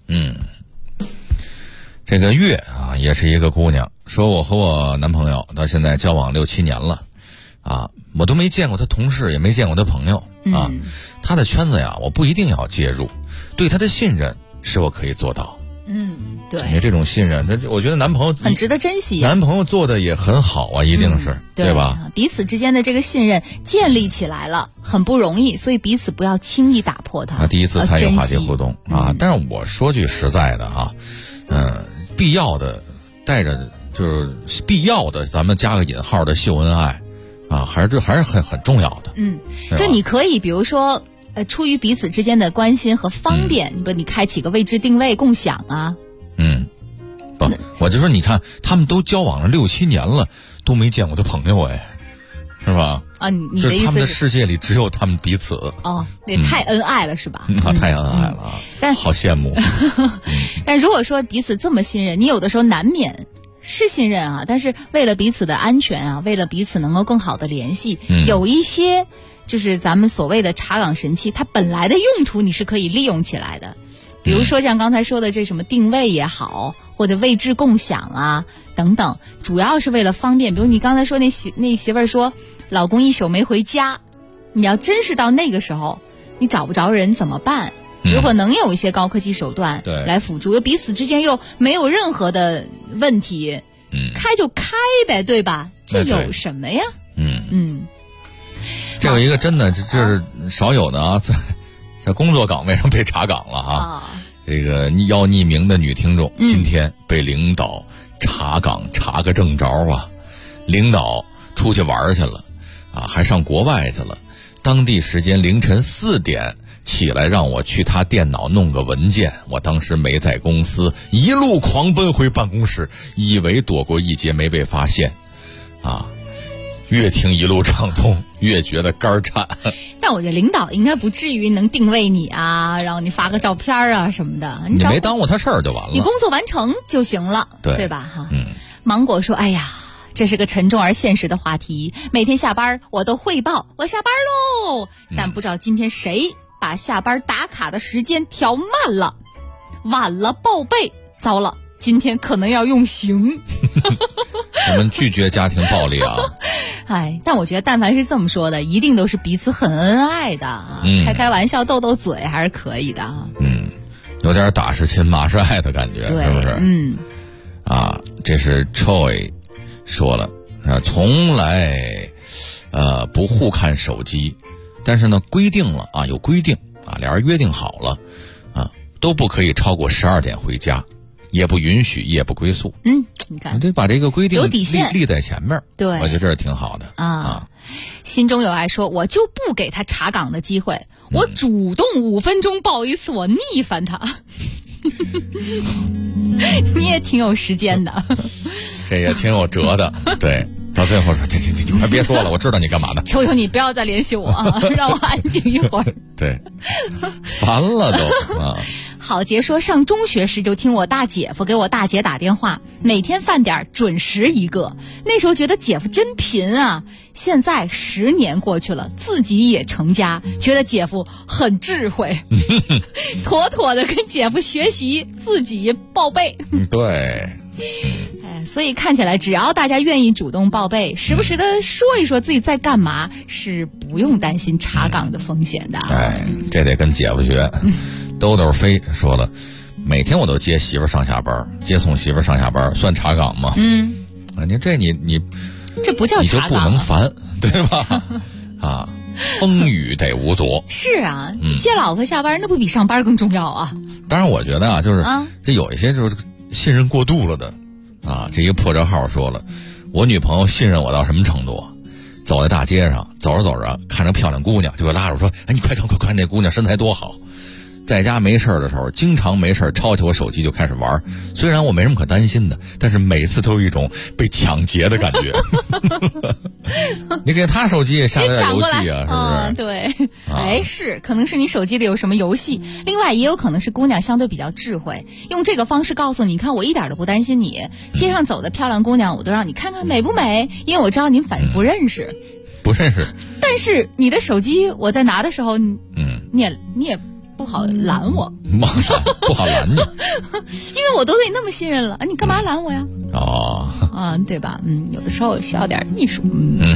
这个月啊，也是一个姑娘，说我和我男朋友到现在交往6、7年了，啊，我都没见过他同事，也没见过他朋友啊。他的圈子呀，我不一定要介入，对他的信任是我可以做到。 对， 因为这种信任，我觉得男朋友很值得珍惜。 男朋友做的也很好啊，一定是，对吧？ 彼此之间的这个信任建立起来了，很不容易，所以彼此不要轻易打破它。 第一次参与话题互动啊，但是我说句实在的啊，必要的带着就是必要的，咱们加个引号的秀恩爱啊，还是很重要的。 就你可以比如说出于彼此之间的关心和方便，你开启个位置定位共享啊。 不，我就说你看，他们都交往了6、7年了，都没见过他朋友，哎，是吧？ 啊，你的意思是他们的世界里只有他们彼此。 哦，那太恩爱了是吧？ 太恩爱了啊！但好羡慕。 但如果说彼此这么信任，你有的时候难免是信任啊，但是为了彼此的安全啊，为了彼此能够更好的联系，有一些就是咱们所谓的查岗神器，它本来的用途你是可以利用起来的。比如说像刚才说的这什么定位也好，或者位置共享啊等等，主要是为了方便。比如你刚才说那媳妇儿说老公一宿没回家，你要真是到那个时候你找不着人怎么办？如果能有一些高科技手段来辅助，彼此之间又没有任何的问题，开就开呗，对吧？这有什么呀？ 这有一个真的就是少有的啊，在工作岗位上被查岗了啊！这个要匿名的女听众，今天被领导查岗查个正着啊！领导出去玩去了啊，还上国外去了，当地时间凌晨4点起来让我去他电脑弄个文件，我当时没在公司，一路狂奔回办公室，以为躲过一劫没被发现啊！越听一路畅通，越觉得肝颤。 但我觉得领导应该不至于能定位你啊，让你发个照片啊什么的。 你没耽误他事儿就完了， 你工作完成就行了，对吧？哈，芒果说：“哎呀，这是个沉重而现实的话题。每天下班我都汇报我下班喽，但不知道今天谁把下班打卡的时间调慢了，晚了报备，糟了。”今天可能要用刑。 我们拒绝家庭暴力啊！ 哎，但我觉得但凡是这么说的，一定都是彼此很恩爱的，开玩笑斗斗嘴还是可以的。 有点打是亲骂是爱的感觉，是不是？这是 Choi 说了，从来不互看手机，但是呢规定了啊，有规定啊，俩人约定好了啊，都不可以超过12点回家。也不允许夜不归宿。 你看， 得把这个规定有底线立在前面。 对， 我觉得这是挺好的啊。 心中有爱说，我就不给他查岗的机会，我主动5分钟报一次，我逆反他。你也挺有时间的， 这也挺有辙的。对，到最后说，你快别说了，我知道你干嘛的。 求求你不要再联系我，让我安静一会儿。 对，烦了都啊。 郝杰说，上中学时就听我大姐夫给我大姐打电话，每天饭点准时一个。那时候觉得姐夫真贫啊，现在10年过去了，自己也成家，觉得姐夫很智慧，妥妥的跟姐夫学习，自己报备。 对。 所以看起来，只要大家愿意主动报备，时不时的说一说自己在干嘛，是不用担心查岗的风险的。 这得跟姐夫学。兜兜飞说了，每天我都接媳妇上下班，接送媳妇上下班，算查岗吗？ 你这你这不叫你就不查岗能烦，对吧？啊，风雨得无阻。 是啊，接老婆下班那不比上班更重要啊？ 当然，我觉得啊，就是这有一些就是信任过度了的啊。这一个破折号说了，我女朋友信任我到什么程度？走在大街上，走着走着，看着漂亮姑娘，就会拉着我说：“哎，你快看快看，那姑娘身材多好。”在家没事的时候，经常没事抄起我手机就开始玩。虽然我没什么可担心的，但是每次都有一种被抢劫的感觉。你给他手机也下载点游戏啊，是不是？ 对，哎，是，可能是你手机里有什么游戏，另外也有可能是姑娘相对比较智慧，用这个方式告诉你看我一点都不担心你，街上走的漂亮姑娘我都让你看看美不美，因为我知道你反正不认识，但是你的手机我在拿的时候，你也不好拦我， 不好拦你， 因为我都对你那么信任了，你干嘛拦我呀？对吧？有的时候需要点艺术。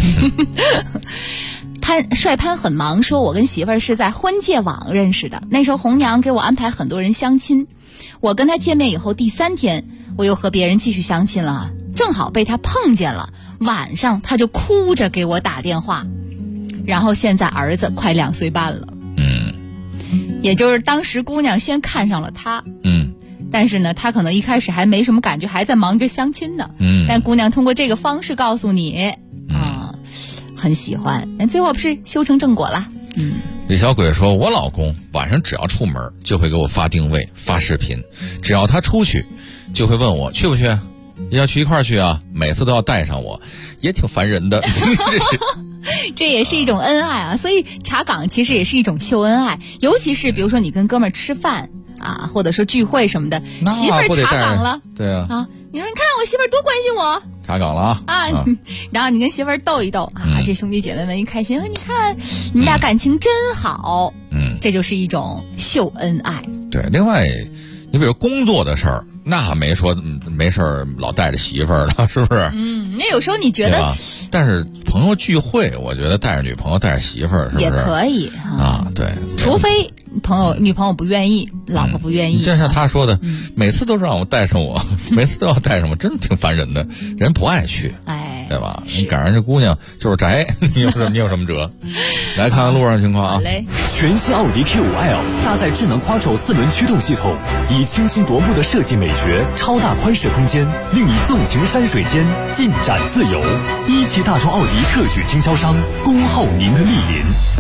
帅潘很忙，说我跟媳妇儿是在婚介网认识的，那时候红娘给我安排很多人相亲，我跟他见面以后第3天，我又和别人继续相亲了，正好被他碰见了，晚上他就哭着给我打电话，然后现在儿子快2岁半了。也就是当时姑娘先看上了他，但是呢，他可能一开始还没什么感觉，还在忙着相亲呢。但姑娘通过这个方式告诉你，很喜欢，最后不是修成正果了。 李小鬼说，我老公晚上只要出门就会给我发定位、发视频，只要他出去，就会问我去不去，要去一块儿去啊，每次都要带上我，也挺烦人的。 这也是一种恩爱啊，所以查岗其实也是一种秀恩爱，尤其是比如说你跟哥们儿吃饭啊，或者说聚会什么的，媳妇儿查岗了， 对啊， 你说你看我媳妇儿多关心我， 查岗了然后你跟媳妇儿斗一斗这兄弟姐妹们一开心，你看你们俩感情真好，这就是一种秀恩爱。 对，另外你比如工作的事儿，那没说没事儿老带着媳妇儿了，是不是？ 那有时候你觉得， 但是朋友聚会，我觉得带着女朋友带着媳妇儿，是不是也可以啊？对， 除非女朋友不愿意，老婆不愿意。 就像他说的，每次都让我带上我，每次都要带上我，真的挺烦人的。人不爱去，对吧？你赶上这姑娘就是宅，你有什么辙？来看看路上情况啊。 好嘞。 全新奥迪 Q5L 搭载智能 Quattro 4轮驱动系统，以清新夺目的设计美学、超大宽适空间，令你纵情山水间，尽展自由。一汽大众奥迪特许经销商，恭候您的莅临。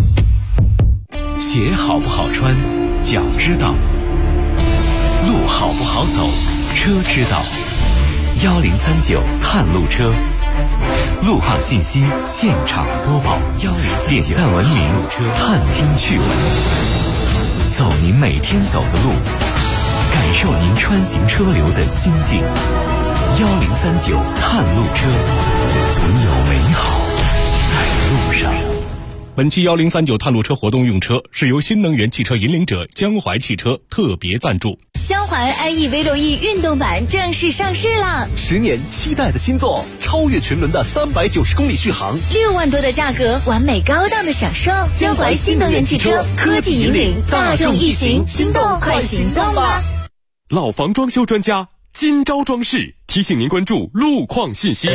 鞋好不好穿，脚知道；路好不好走，车知道。1039探路车，路况信息现场播报，点赞文明，探听趣闻，走您每天走的路，感受您穿行车流的心境。1039探路车，总有美好在路上。 本期1039探路车活动用车是由新能源汽车引领者江淮汽车特别赞助。 江淮 IE V6E 运动版正式上市了 ，10年期待的新作，超越群伦的390公里续航 ，6万多的价格，完美高档的享受。江淮新能源汽车，科技引领大众一行，心动快行动吧！ 老房装修专家金招装饰提醒您关注路况信息。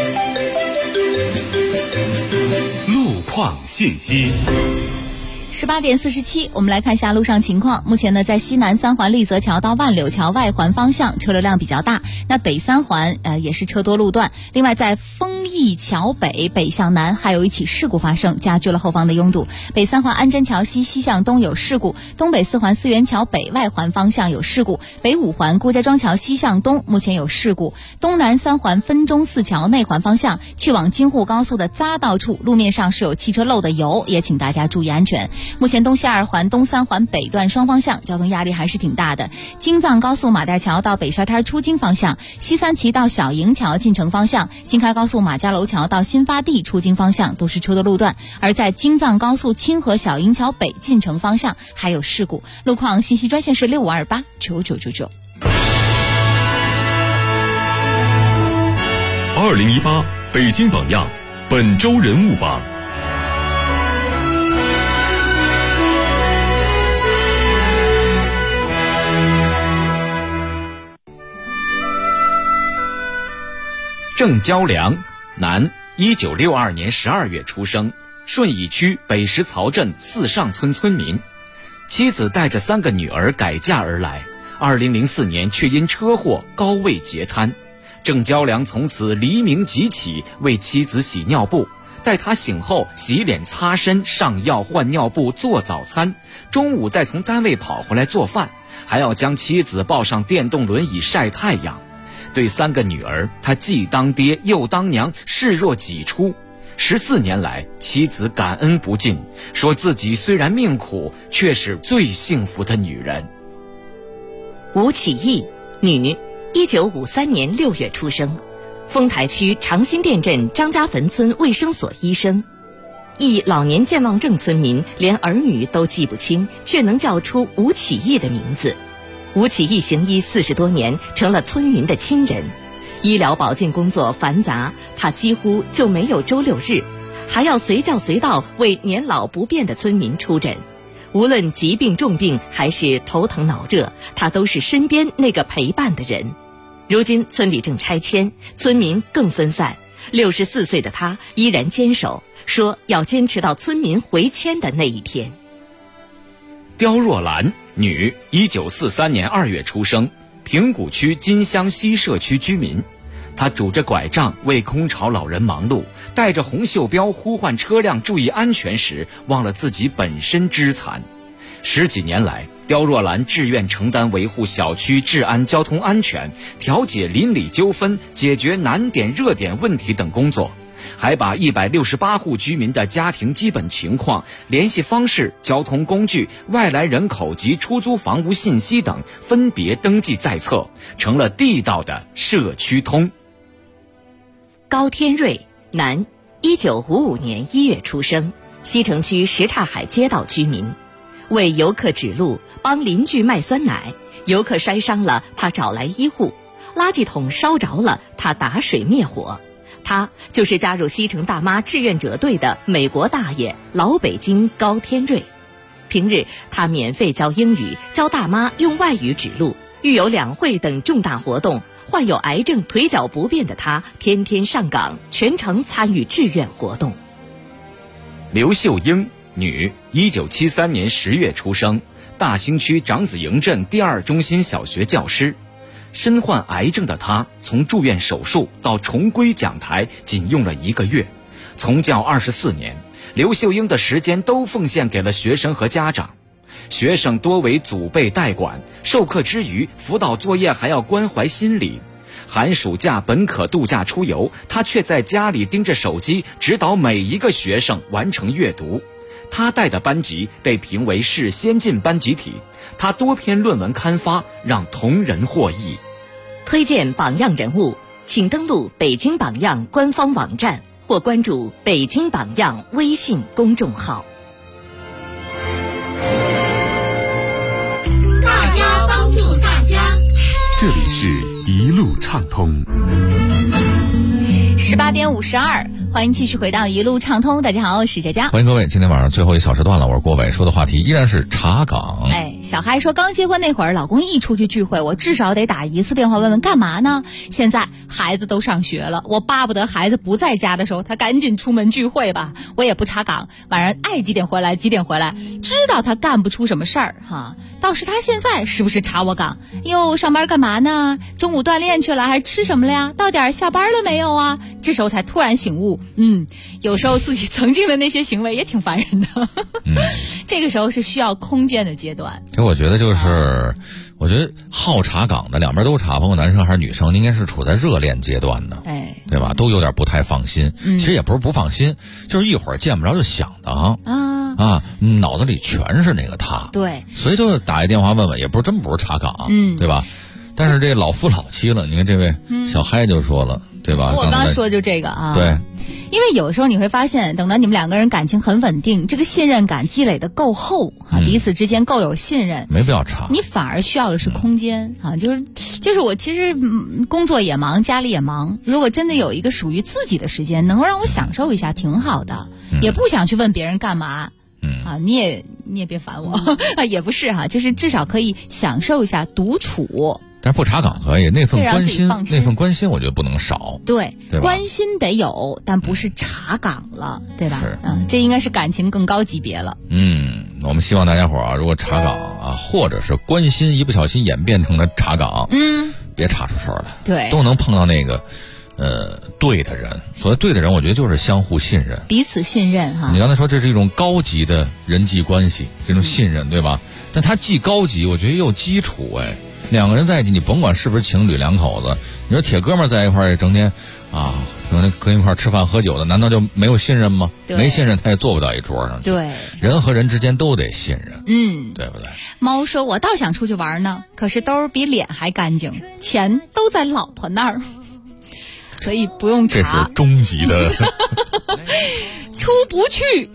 路况信息。 18点47，我们来看一下路上情况。目前呢，在西南3环丽泽桥到万柳桥外环方向车流量比较大，那北3环也是车多路段。另外，在丰益桥北北向南还有一起事故发生，加剧了后方的拥堵。北3环安贞桥西西向东有事故，东北4环思源桥北外环方向有事故，北5环顾家庄桥西向东目前有事故。东南3环分钟寺桥内环方向去往京沪高速的匝道处路面上是有汽车漏的油，也请大家注意安全。目前东西2环、东3环北段双方向交通压力还是挺大的。京藏高速马甸桥到北沙滩出京方向，西三旗到小营桥进城方向，京开高速马家楼桥到新发地出京方向都是车多路段。而在京藏高速清河小营桥北进城方向还有事故。路况信息专线是65289999。 2018北京榜样本周人物榜。 郑娇良，男 1962年12月出生，顺义区北石槽镇四上村村民。妻子带着3个女儿改嫁而来，2004年却因车祸高位截瘫。郑娇良从此黎明即起，为妻子洗尿布，待她醒后洗脸擦身、上药换尿布、做早餐，中午再从单位跑回来做饭，还要将妻子抱上电动轮椅晒太阳。对3个女儿，他既当爹又当娘，视若己出。14年来，妻子感恩不尽，说自己虽然命苦，却是最幸福的女人。 吴启义，女，1953年6月出生，丰台区长辛店镇张家坟村卫生所医生。一老年健忘症村民连儿女都记不清，却能叫出吴启义的名字。吴启义行医40多年，成了村民的亲人。医疗保健工作繁杂，他几乎就没有周6日，还要随叫随到为年老不便的村民出诊。无论疾病重病还是头疼脑热，他都是身边那个陪伴的人。如今村里正拆迁，村民更分散，64岁的他依然坚守，说要坚持到村民回迁的那一天。 刁若兰，女，1943年2月出生，平谷区金乡西社区居民。她拄着拐杖为空巢老人忙碌，带着红袖标呼唤车辆注意安全时，忘了自己本身肢残。10几年来，刁若兰志愿承担维护小区治安交通安全、调解邻里纠纷、解决难点热点问题等工作，还把168户居民的家庭基本情况、联系方式、交通工具、外来人口及出租房屋信息等分别登记在册，成了地道的社区通。 高天瑞，男，1955年1月出生，西城区什刹海街道居民。为游客指路，帮邻居卖酸奶，游客摔伤了，他找来医护；垃圾桶烧着了，他打水灭火。他就是加入西城大妈志愿者队的美国大爷老北京高天瑞。平日他免费教英语，教大妈用外语指路，遇有两会等重大活动，患有癌症腿脚不便的他天天上岗，全程参与志愿活动。 刘秀英，女，1973年10月出生，大兴区长子营镇第2中心小学教师。身患癌症的她，从住院手术到重归讲台，仅用了1个月。从教24年，刘秀英的时间都奉献给了学生和家长。学生多为祖辈代管，授课之余，辅导作业还要关怀心理。寒暑假本可度假出游，她却在家里盯着手机，指导每一个学生完成阅读。他带的班级被评为市先进班集体，他多篇论文刊发，让同仁获益。 推荐榜样人物，请登录北京榜样官方网站或关注北京榜样微信公众号。 大家帮助大家， 这里是一路畅通。 18点52，欢迎继续回到一路畅通。大家好，我是佳佳， 欢迎各位。今天晚上最后一小时段了，我是郭伟，说的话题依然是查岗。 小孩说刚结婚那会儿，老公一出去聚会，我至少得打1次电话问问干嘛呢？现在孩子都上学了，我巴不得孩子不在家的时候，他赶紧出门聚会吧，我也不查岗，晚上爱几点回来几点回来，知道他干不出什么事儿哈。倒是他现在是不是查我岗？哟，上班干嘛呢？中午锻炼去了还是吃什么了呀？到点下班了没有啊？这时候才突然醒悟，有时候自己曾经的那些行为也挺烦人的。这个时候是需要空间的阶段。 我觉得我觉得好查岗的两边都查，包括男生还是女生，应该是处在热恋阶段的，对吧？都有点不太放心。其实也不是不放心，就是一会儿见不着就想的脑子里全是那个他。对，所以就打一电话问问，也不是真不是查岗，对吧？但是这老夫老妻了，你看这位小嗨就说了，对吧？ 我刚说就这个啊， 对。 因为有时候你会发现，等到你们两个人感情很稳定，这个信任感积累的够厚彼此之间够有信任， 没必要查。 你反而需要的是空间就是我其实工作也忙，家里也忙，如果真的有一个属于自己的时间，能够让我享受一下，挺好的。也不想去问别人干嘛。你也别烦我，也不是就是至少可以享受一下独处。 但是不查岗可以，那份关心我觉得不能少。 对，关心得有，但不是查岗了，对吧？这应该是感情更高级别了。 我们希望大家伙如果查岗或者是关心一不小心演变成了查岗，别查出事儿来。 对， 都能碰到那个对的人。所谓对的人，我觉得就是相互信任， 彼此信任哈。 你刚才说这是一种高级的人际关系，这种信任，对吧？但它既高级，我觉得又基础。两个人在一起，你甭管是不是情侣两口子，你说铁哥们在一块儿整天跟一块儿吃饭喝酒的，难道就没有信任吗？没信任他也坐不到一桌上去。 对， 人和人之间都得信任，对不对？ 猫说我倒想出去玩呢，可是兜比脸还干净，钱都在老婆那儿，所以不用查。 这是终极的出不去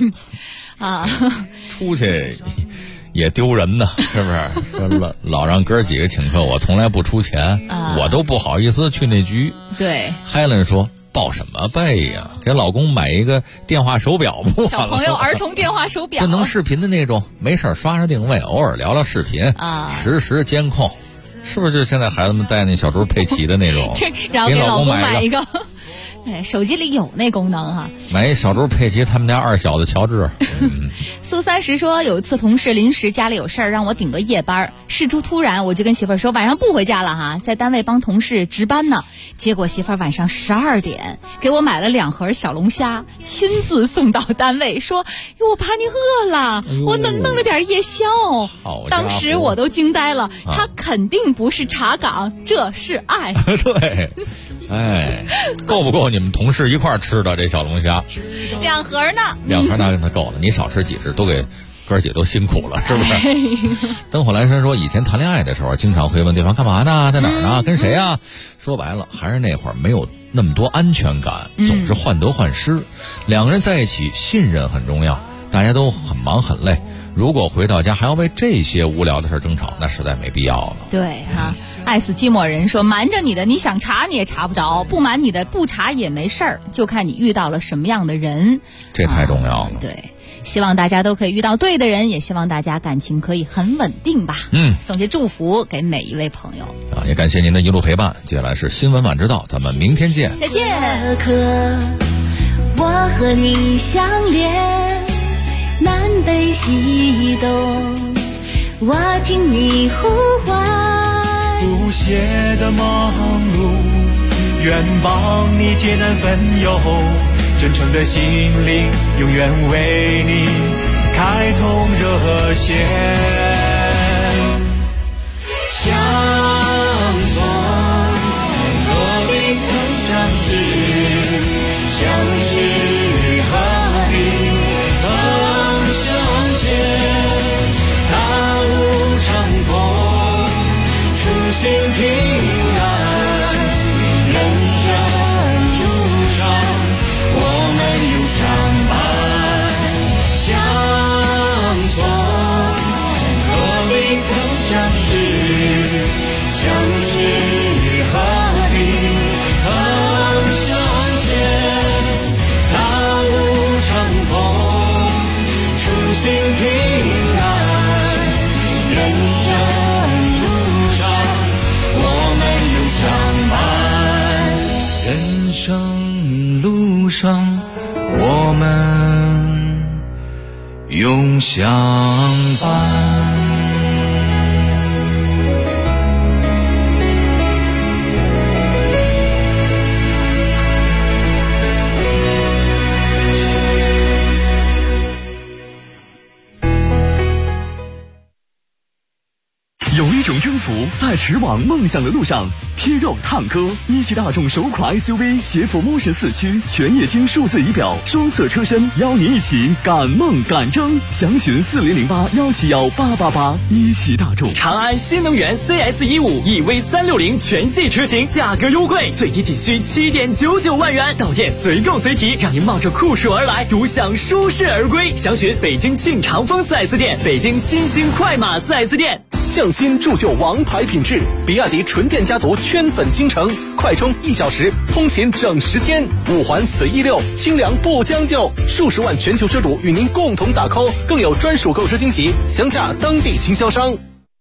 出去也丢人呢，是不是？说老让哥几个请客，我从来不出钱，我都不好意思去那局。 对 ，Helen 说报什么备呀？给老公买一个电话手表不完了？ 小朋友儿童电话手表， 就能视频的那种，没事刷刷定位，偶尔聊聊视频实时监控，是不是？就现在孩子们戴那小猪佩奇的那种， 然后给老公买一个。手机里有那功能哈， 买一小猪佩奇他们家二小的乔治。 苏30说有一次同事临时家里有事儿让我顶个夜班，事出突然我就跟媳妇儿说晚上不回家了哈，在单位帮同事值班呢。结果媳妇儿晚上12点给我买了2盒小龙虾，亲自送到单位，说我怕你饿了，我弄了点夜宵。当时我都惊呆了，他肯定不是查岗，这是爱。 对。够不够你们同事一块吃的这小龙虾 ？2盒呢 ？2盒那够了，你少吃几只，都给哥姐都辛苦了，是不是？灯火阑珊说，以前谈恋爱的时候，经常会问对方干嘛呢，在哪儿呢，跟谁啊？说白了，还是那会儿没有那么多安全感，总是患得患失。2个人在一起，信任很重要，大家都很忙很累。如果回到家还要为这些无聊的事争吵，那实在没必要了。 对哈，爱死寂寞人说，瞒着你的你想查你也查不着，不瞒你的不查也没事儿，就看你遇到了什么样的人。 这太重要了。 对，希望大家都可以遇到对的人，也希望大家感情可以很稳定吧。送些祝福给每一位朋友也感谢您的一路陪伴。接下来是新闻晚知道，咱们明天见。 再见。 我和你相连，南北西东，我听你呼唤， 不懈的忙碌，愿帮你解难分忧，真诚的心灵永远为你开通热线。相逢若未曾相识，相知何必曾相见，大路长空，初心平安，人生路上我们有相伴。相逢若未曾相识，相知何必曾相见，大路长空，初心平安，人生路上我们有相伴，人生路上我们永相伴。 有一种征服在驰往梦想的路上。贴肉探歌，一汽大众首款 SUV 携辅 Motion 4驱，全液晶数字仪表，双色车身，邀您一起赶梦赶征。详询4008171888。一汽大众。 长安新能源 CS15 EV360全系车型价格优惠，最低仅需7.99万元，到店随购随提，让您冒着酷暑而来，独享舒适而归。详询北京庆长丰 4S 店、北京新兴快马 4S 店。 匠心铸就王牌品质，比亚迪纯电家族圈粉京城，快充1小时，通勤整10天，5环随意溜，清凉不将就，数十万全球车主与您共同打 call，更有专属购车惊喜，详洽当地经销商。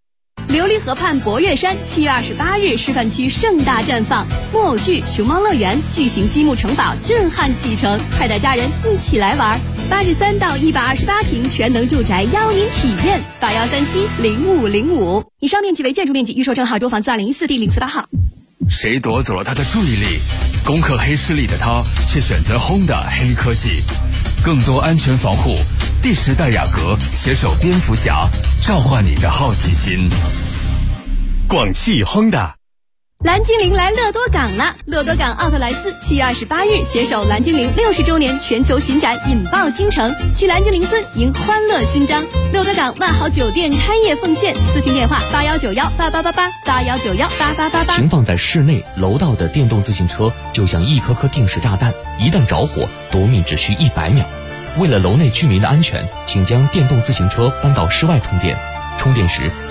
琉璃河畔博岳山7月28日示范区盛大绽放，木偶剧、熊猫乐园、巨型积木城堡震撼启程，快带家人一起来玩。83到128平全能住宅邀您体验，81370505。以上面积为建筑面积，预售证号中房子2014第048号。 谁夺走了他的注意力？攻克黑势力的他却选择 Honda 黑科技，更多安全防护。第10代雅阁携手蝙蝠侠，召唤你的好奇心。广汽 Honda。 蓝精灵来乐多港了！乐多港奥特莱斯7月28日携手蓝精灵60周年全球巡展，引爆京城，去蓝精灵村迎欢乐勋章。乐多港万豪酒店开业奉献，咨询电话8191888881918888。 停放在室内楼道的电动自行车就像一颗颗定时炸弹，一旦着火，夺命只需100秒。为了楼内居民的安全，请将电动自行车搬到室外充电，充电时